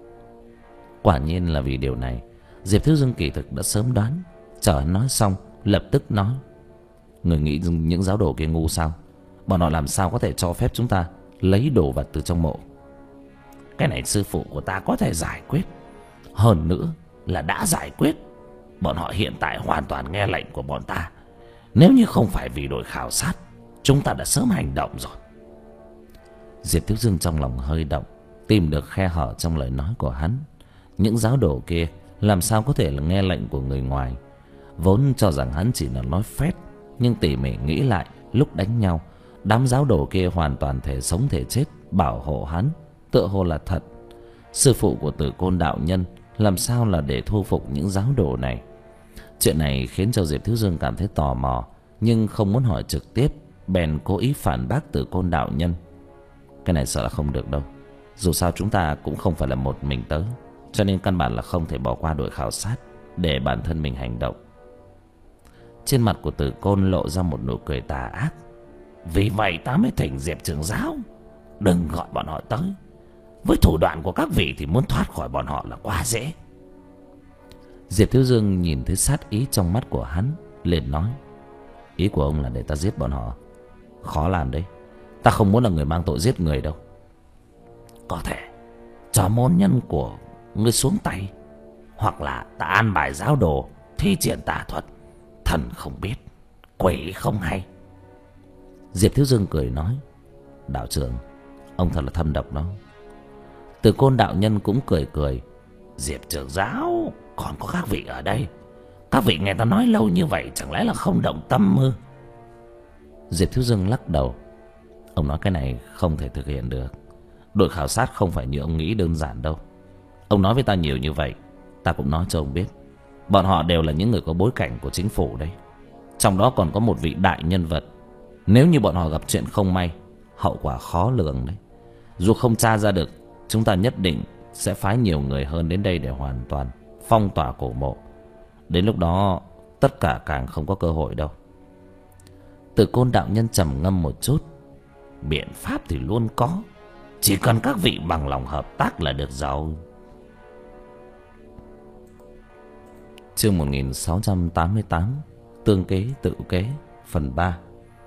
Quả nhiên là vì điều này, Diệp Thiếu Dương kỳ thực đã sớm đoán. Chờ hắn nói xong lập tức nói: người nghĩ những giáo đồ kia ngu sao? Bọn họ làm sao có thể cho phép chúng ta lấy đồ vật từ trong mộ? Cái này sư phụ của ta có thể giải quyết. Hơn nữa là đã giải quyết. Bọn họ hiện tại hoàn toàn nghe lệnh của bọn ta. Nếu như không phải vì đội khảo sát, chúng ta đã sớm hành động rồi. Diệp Thiếu Dương trong lòng hơi động, tìm được khe hở trong lời nói của hắn. Những giáo đồ kia làm sao có thể là nghe lệnh của người ngoài? Vốn cho rằng hắn chỉ là nói phét, nhưng tỉ mỉ nghĩ lại, lúc đánh nhau, đám giáo đồ kia hoàn toàn thể sống thể chết bảo hộ hắn, tựa hồ là thật. Sư phụ của Tử Côn đạo nhân làm sao là để thu phục những giáo đồ này? Chuyện này khiến cho Diệp Thiếu Dương cảm thấy tò mò, nhưng không muốn hỏi trực tiếp, bèn cố ý phản bác Tử Côn đạo nhân: cái này sợ là không được đâu. Dù sao chúng ta cũng không phải là một mình tới, cho nên căn bản là không thể bỏ qua đội khảo sát để bản thân mình hành động. Trên mặt của Tử Côn lộ ra một nụ cười tà ác: vì vậy ta mới thỉnh Diệp trưởng giáo đừng gọi bọn họ tới. Với thủ đoạn của các vị thì muốn thoát khỏi bọn họ là quá dễ. Diệp Thiếu Dương nhìn thấy sát ý trong mắt của hắn, liền nói: ý của ông là để ta giết bọn họ? Khó làm đấy. Ta không muốn là người mang tội giết người đâu. Có thể cho môn nhân của ngươi xuống tay, hoặc là ta an bài giáo đồ thi triển tà thuật. Thần không biết, quỷ không hay. Diệp Thiếu Dương cười nói: đạo trưởng, ông thật là thâm độc đó. Từ Côn đạo nhân cũng cười cười: Diệp trưởng giáo, còn có các vị ở đây, các vị nghe ta nói lâu như vậy chẳng lẽ là không động tâm ư? Diệp Thiếu Dương lắc đầu: ông nói cái này không thể thực hiện được. Đội khảo sát không phải như ông nghĩ đơn giản đâu. Ông nói với ta nhiều như vậy, ta cũng nói cho ông biết, bọn họ đều là những người có bối cảnh của chính phủ đấy. Trong đó còn có một vị đại nhân vật. Nếu như bọn họ gặp chuyện không may, hậu quả khó lường đấy. Dù không tra ra được, chúng ta nhất định sẽ phái nhiều người hơn đến đây để hoàn toàn phong tỏa cổ mộ. Đến lúc đó tất cả càng không có cơ hội đâu. Từ Côn đạo nhân trầm ngâm một chút: biện pháp thì luôn có, chỉ cần các vị bằng lòng hợp tác là được rồi. Chương một nghìn sáu trăm tám mươi tám, Tương kế tự kế, phần ba.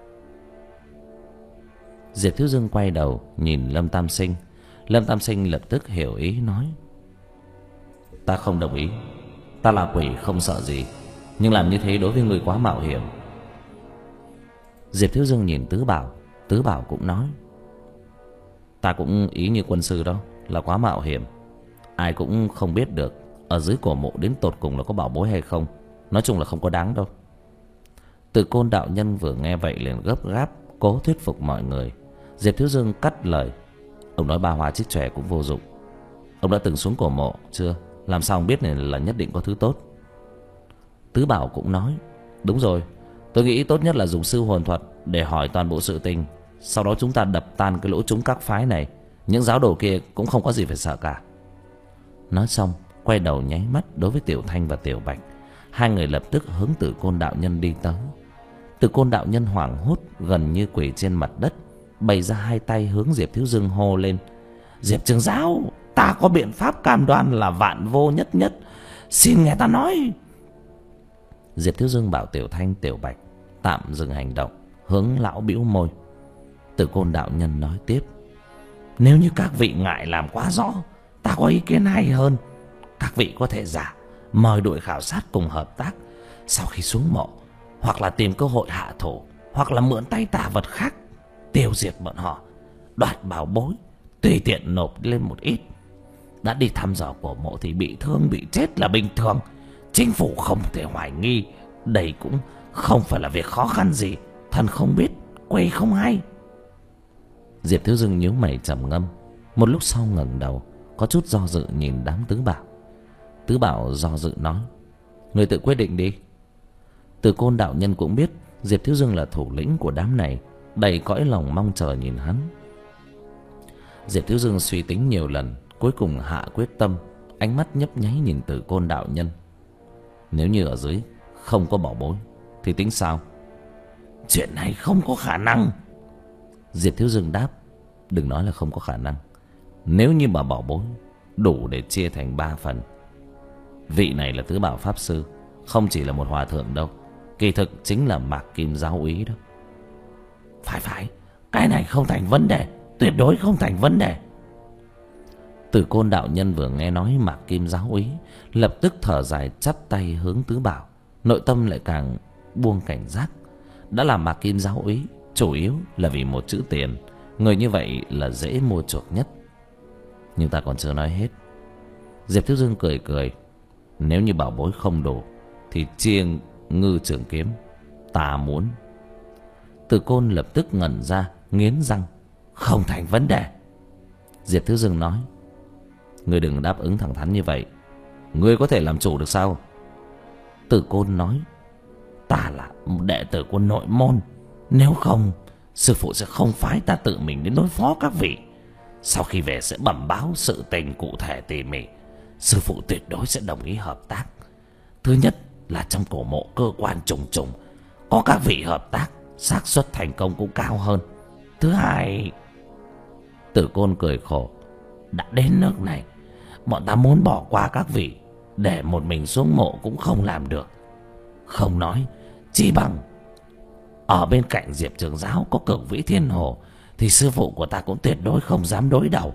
Diệp Thiếu Dương quay đầu nhìn Lâm Tam Sinh. Lâm Tam Sinh lập tức hiểu ý nói: ta không đồng ý. Ta là quỷ không sợ gì, nhưng làm như thế đối với người quá mạo hiểm. Diệp Thiếu Dương nhìn Tứ Bảo. Tứ Bảo cũng nói: ta cũng ý như quân sư đó, là quá mạo hiểm. Ai cũng không biết được ở dưới cổ mộ đến tột cùng là có bảo bối hay không. Nói chung là không có đáng đâu. Từ Côn đạo nhân vừa nghe vậy liền gấp gáp cố thuyết phục mọi người. Diệp Thiếu Dương cắt lời: ông nói ba hoa trích chòe cũng vô dụng. Ông đã từng xuống cổ mộ chưa? Làm sao ông biết này là nhất định có thứ tốt? Tứ Bảo cũng nói: đúng rồi, tôi nghĩ tốt nhất là dùng sư hồn thuật để hỏi toàn bộ sự tình. Sau đó chúng ta đập tan cái lỗ trúng các phái này. Những giáo đồ kia cũng không có gì phải sợ cả. Nói xong quay đầu nháy mắt đối với Tiểu Thanh và Tiểu Bạch. Hai người lập tức hướng Tử Côn đạo nhân đi tới. Tử Côn đạo nhân hoảng hốt gần như quỳ trên mặt đất, bày ra hai tay hướng Diệp Thiếu Dương hô lên: Diệp trưởng giáo, ta có biện pháp cam đoan là vạn vô nhất nhất, xin nghe ta nói. Diệp Thiếu Dương bảo Tiểu Thanh, Tiểu Bạch tạm dừng hành động, hướng lão bĩu môi. Tử Côn đạo nhân nói tiếp: nếu như các vị ngại làm quá rõ, ta có ý kiến hay hơn. Các vị có thể giả mời đội khảo sát cùng hợp tác. Sau khi xuống mộ, hoặc là tìm cơ hội hạ thủ, hoặc là mượn tay tà vật khác tiêu diệt bọn họ, đoạt bảo bối, tùy tiện nộp lên một ít. Đã đi thăm dò cổ mộ thì bị thương bị chết là bình thường. Chính phủ không thể hoài nghi. Đây cũng không phải là việc khó khăn gì. Thần không biết, quỷ không hay. Diệp Thiếu Dương nhíu mày trầm ngâm, một lúc sau ngẩng đầu, có chút do dự nhìn đám tứ bảo. Tứ bảo do dự nói: người tự quyết định đi. Từ Côn đạo nhân cũng biết Diệp Thiếu Dương là thủ lĩnh của đám này, đầy cõi lòng mong chờ nhìn hắn. Diệp Thiếu Dương suy tính nhiều lần, cuối cùng hạ quyết tâm, ánh mắt nhấp nháy nhìn Từ Côn đạo nhân. Nếu như ở dưới không có bảo bối thì tính sao? Chuyện này không có khả năng. Diệp Thiếu Dương đáp: đừng nói là không có khả năng. Nếu như mà bảo bối đủ để chia thành ba phần. Vị này là tứ bảo pháp sư, không chỉ là một hòa thượng đâu, kỳ thực chính là Mạc Kim giáo úy đó. Phải phải, cái này không thành vấn đề, tuyệt đối không thành vấn đề. Từ Côn đạo nhân vừa nghe nói Mạc Kim giáo úy, lập tức thở dài chắp tay hướng tứ bảo, nội tâm lại càng buông cảnh giác. Đã là Mạc Kim giáo úy, chủ yếu là vì một chữ tiền, người như vậy là dễ mua chuộc nhất. Nhưng ta còn chưa nói hết. Diệp Thiếu Dương cười cười: nếu như bảo bối không đủ thì chia ngư trường kiếm, ta muốn. Từ Côn lập tức ngẩn ra, nghiến răng: không thành vấn đề. Diệp Thiếu Dương nói: ngươi đừng đáp ứng thẳng thắn như vậy, ngươi có thể làm chủ được sao? Từ Côn nói: ta là một đệ tử của nội môn, nếu không sư phụ sẽ không phái ta tự mình đến đối phó các vị. Sau khi về sẽ bẩm báo sự tình cụ thể tỉ mỉ, sư phụ tuyệt đối sẽ đồng ý hợp tác. Thứ nhất là trong cổ mộ cơ quan trùng trùng, có các vị hợp tác, xác suất thành công cũng cao hơn. Thứ hai... Tử Côn cười khổ: đã đến nước này, bọn ta muốn bỏ qua các vị để một mình xuống mộ cũng không làm được. Không nói chỉ bằng ở bên cạnh Diệp Trường Giáo có Cửu Vĩ Thiên Hồ thì sư phụ của ta cũng tuyệt đối không dám đối đầu.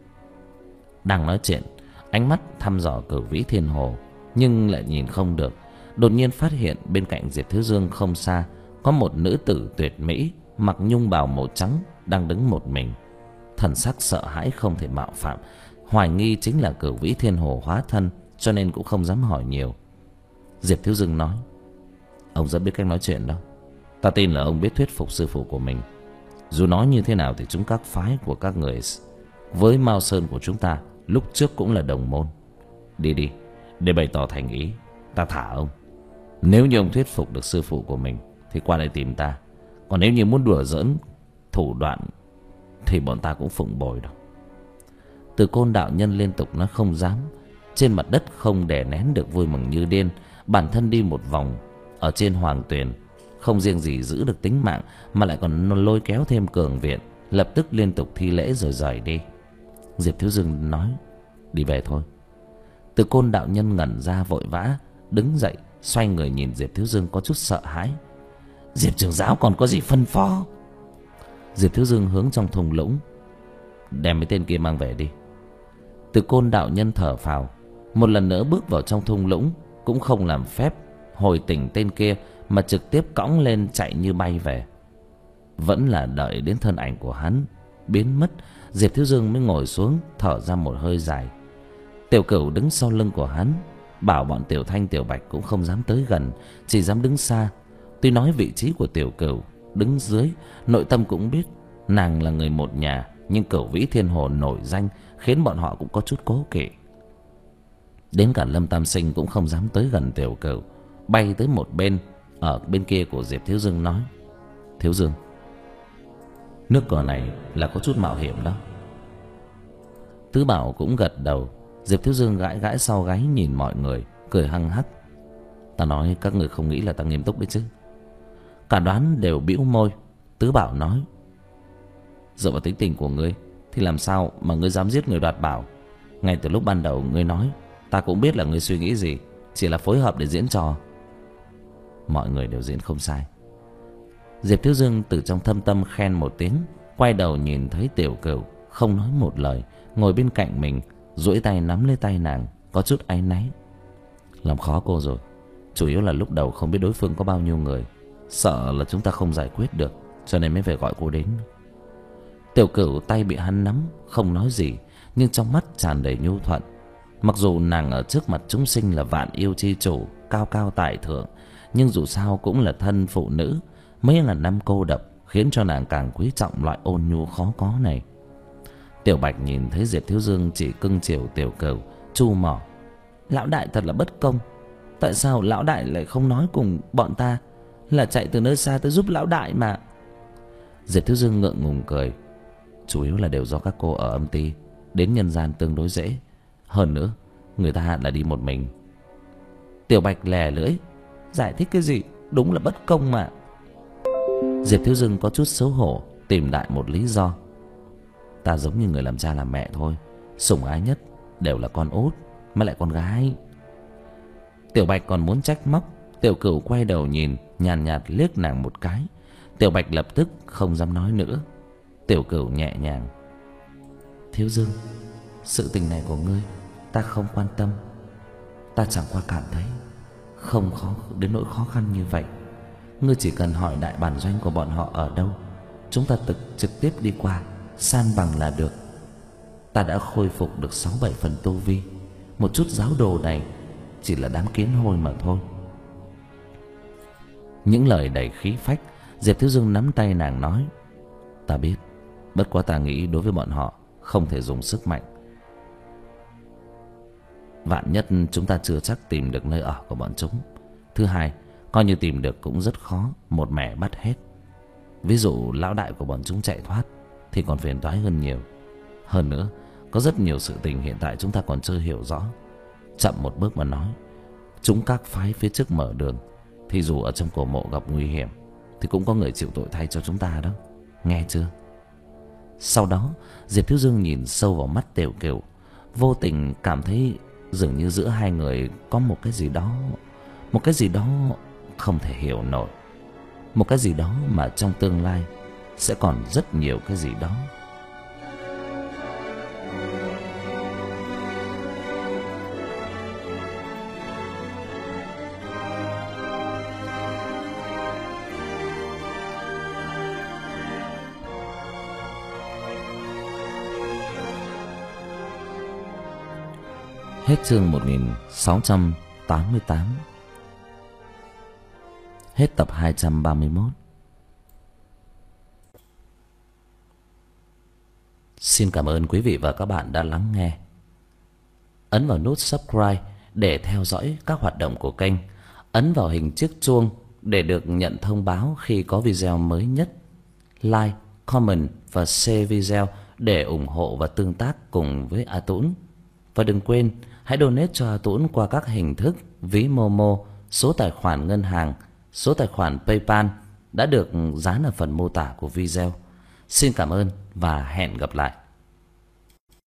Đang nói chuyện, ánh mắt thăm dò Cửu Vĩ Thiên Hồ nhưng lại nhìn không được. Đột nhiên phát hiện bên cạnh Diệp Thiếu Dương không xa có một nữ tử tuyệt mỹ, mặc nhung bào màu trắng, đang đứng một mình. Thần sắc sợ hãi không thể mạo phạm, hoài nghi chính là Cửu Vĩ Thiên Hồ hóa thân, cho nên cũng không dám hỏi nhiều. Diệp Thiếu Dương nói: ông rất biết cách nói chuyện đó, ta tin là ông biết thuyết phục sư phụ của mình. Dù nói như thế nào thì chúng các phái của các người với Mao Sơn của chúng ta lúc trước cũng là đồng môn. Đi đi, để bày tỏ thành ý, ta thả ông. Nếu như ông thuyết phục được sư phụ của mình thì qua đây tìm ta. Còn nếu như muốn đùa giỡn thủ đoạn thì bọn ta cũng phụng bồi đâu. Từ Côn đạo nhân liên tục nói không dám. Trên mặt đất không đè nén được vui mừng như điên. Bản thân đi một vòng ở trên hoàng tuyền, không riêng gì giữ được tính mạng mà lại còn lôi kéo thêm cường viện, lập tức liên tục thi lễ rồi rời đi. Diệp Thiếu Dương nói: đi về thôi. Từ Côn đạo nhân ngẩn ra vội vã đứng dậy, xoay người nhìn Diệp Thiếu Dương có chút sợ hãi. Diệp Trường Giáo còn có gì phân phó? Diệp Thiếu Dương hướng trong thung lũng: đem mấy tên kia mang về đi. Từ Côn đạo nhân thở phào, một lần nữa bước vào trong thung lũng, cũng không làm phép hồi tỉnh tên kia mà trực tiếp cõng lên chạy như bay về. Vẫn là đợi đến thân ảnh của hắn biến mất, Diệp Thiếu Dương mới ngồi xuống thở ra một hơi dài. Tiểu Cửu đứng sau lưng của hắn, bảo bọn Tiểu Thanh Tiểu Bạch cũng không dám tới gần, chỉ dám đứng xa. Tuy nói vị trí của Tiểu Cửu đứng dưới, nội tâm cũng biết nàng là người một nhà, nhưng Cửu Vĩ Thiên Hồ nổi danh khiến bọn họ cũng có chút cố kỵ. Đến cả Lâm Tam Sinh cũng không dám tới gần Tiểu Cửu, bay tới một bên ở bên kia của Diệp Thiếu Dương nói: Thiếu Dương, nước cờ này là có chút mạo hiểm đó. Tứ Bảo cũng gật đầu. Diệp Thiếu Dương gãi gãi sau gáy nhìn mọi người, cười hăng hắc: ta nói các người không nghĩ là ta nghiêm túc đấy chứ? Cả đoán đều bĩu môi. Tứ Bảo nói: dựa vào tính tình của ngươi thì làm sao mà ngươi dám giết người đoạt bảo? Ngay từ lúc ban đầu ngươi nói, ta cũng biết là ngươi suy nghĩ gì, chỉ là phối hợp để diễn trò. Mọi người đều diễn không sai. Diệp Thiếu Dương từ trong thâm tâm khen một tiếng, quay đầu nhìn thấy Tiểu Cửu không nói một lời, ngồi bên cạnh mình, duỗi tay nắm lấy tay nàng, có chút áy náy. Làm khó cô rồi. Chủ yếu là lúc đầu không biết đối phương có bao nhiêu người, sợ là chúng ta không giải quyết được, cho nên mới phải gọi cô đến. Tiểu Cửu tay bị hắn nắm, không nói gì, nhưng trong mắt tràn đầy nhu thuận. Mặc dù nàng ở trước mặt chúng sinh là vạn yêu chi chủ, cao cao tại thượng, nhưng dù sao cũng là thân phụ nữ, mấy ngàn năm cô độc, khiến cho nàng càng quý trọng loại ôn nhu khó có này. Tiểu Bạch nhìn thấy Diệp Thiếu Dương chỉ cưng chiều Tiểu Cửu, chu mỏ: lão đại thật là bất công. Tại sao lão đại lại không nói cùng bọn ta là chạy từ nơi xa tới giúp lão đại mà? Diệp Thiếu Dương ngượng ngùng cười: chủ yếu là đều do các cô ở âm ty đến nhân gian tương đối dễ. Hơn nữa người ta là đi một mình. Tiểu Bạch lè lưỡi: giải thích cái gì, đúng là bất công mà. Diệp Thiếu Dương có chút xấu hổ tìm đại một lý do: ta giống như người làm cha làm mẹ thôi, sủng ái nhất đều là con út, mà lại con gái. Tiểu Bạch còn muốn trách móc, Tiểu Cửu quay đầu nhìn, nhàn nhạt, nhạt liếc nàng một cái. Tiểu Bạch lập tức không dám nói nữa. Tiểu Cửu nhẹ nhàng: Thiếu Dương, sự tình này của ngươi ta không quan tâm. Ta chẳng qua cảm thấy không khó đến nỗi khó khăn như vậy. Ngươi chỉ cần hỏi đại bản doanh của bọn họ ở đâu, chúng ta trực trực tiếp đi qua san bằng là được. Ta đã khôi phục được sáu bảy phần tu vi, một chút giáo đồ này chỉ là đám kiến hôi mà thôi. Những lời đầy khí phách, Diệp Thiếu Dương nắm tay nàng nói: ta biết, bất quá ta nghĩ đối với bọn họ không thể dùng sức mạnh. Vạn nhất chúng ta chưa chắc tìm được nơi ở của bọn chúng. Thứ hai, coi như tìm được cũng rất khó một mẻ bắt hết. Ví dụ lão đại của bọn chúng chạy thoát thì còn phiền toái hơn nhiều. Hơn nữa, có rất nhiều sự tình hiện tại chúng ta còn chưa hiểu rõ. Chậm một bước mà nói, chúng các phái phía trước mở đường, thì dù ở trong cổ mộ gặp nguy hiểm thì cũng có người chịu tội thay cho chúng ta đó. Nghe chưa? Sau đó Diệp Thiếu Dương nhìn sâu vào mắt Tiểu Cửu, vô tình cảm thấy dường như giữa hai người có một cái gì đó, một cái gì đó không thể hiểu nổi, một cái gì đó mà trong tương lai sẽ còn rất nhiều cái gì đó. Hết chương một nghìn sáu trăm tám mươi tám. Hết tập hai trăm ba mươi mốt. Xin cảm ơn quý vị và các bạn đã lắng nghe. Ấn vào nút subscribe để theo dõi các hoạt động của kênh. Ấn vào hình chiếc chuông để được nhận thông báo khi có video mới nhất. Like, comment và share video để ủng hộ và tương tác cùng với A Tũng. Và đừng quên hãy donate cho A Tũng qua các hình thức ví Momo, số tài khoản ngân hàng, số tài khoản PayPal đã được dán ở phần mô tả của video. Xin cảm ơn và hẹn gặp lại.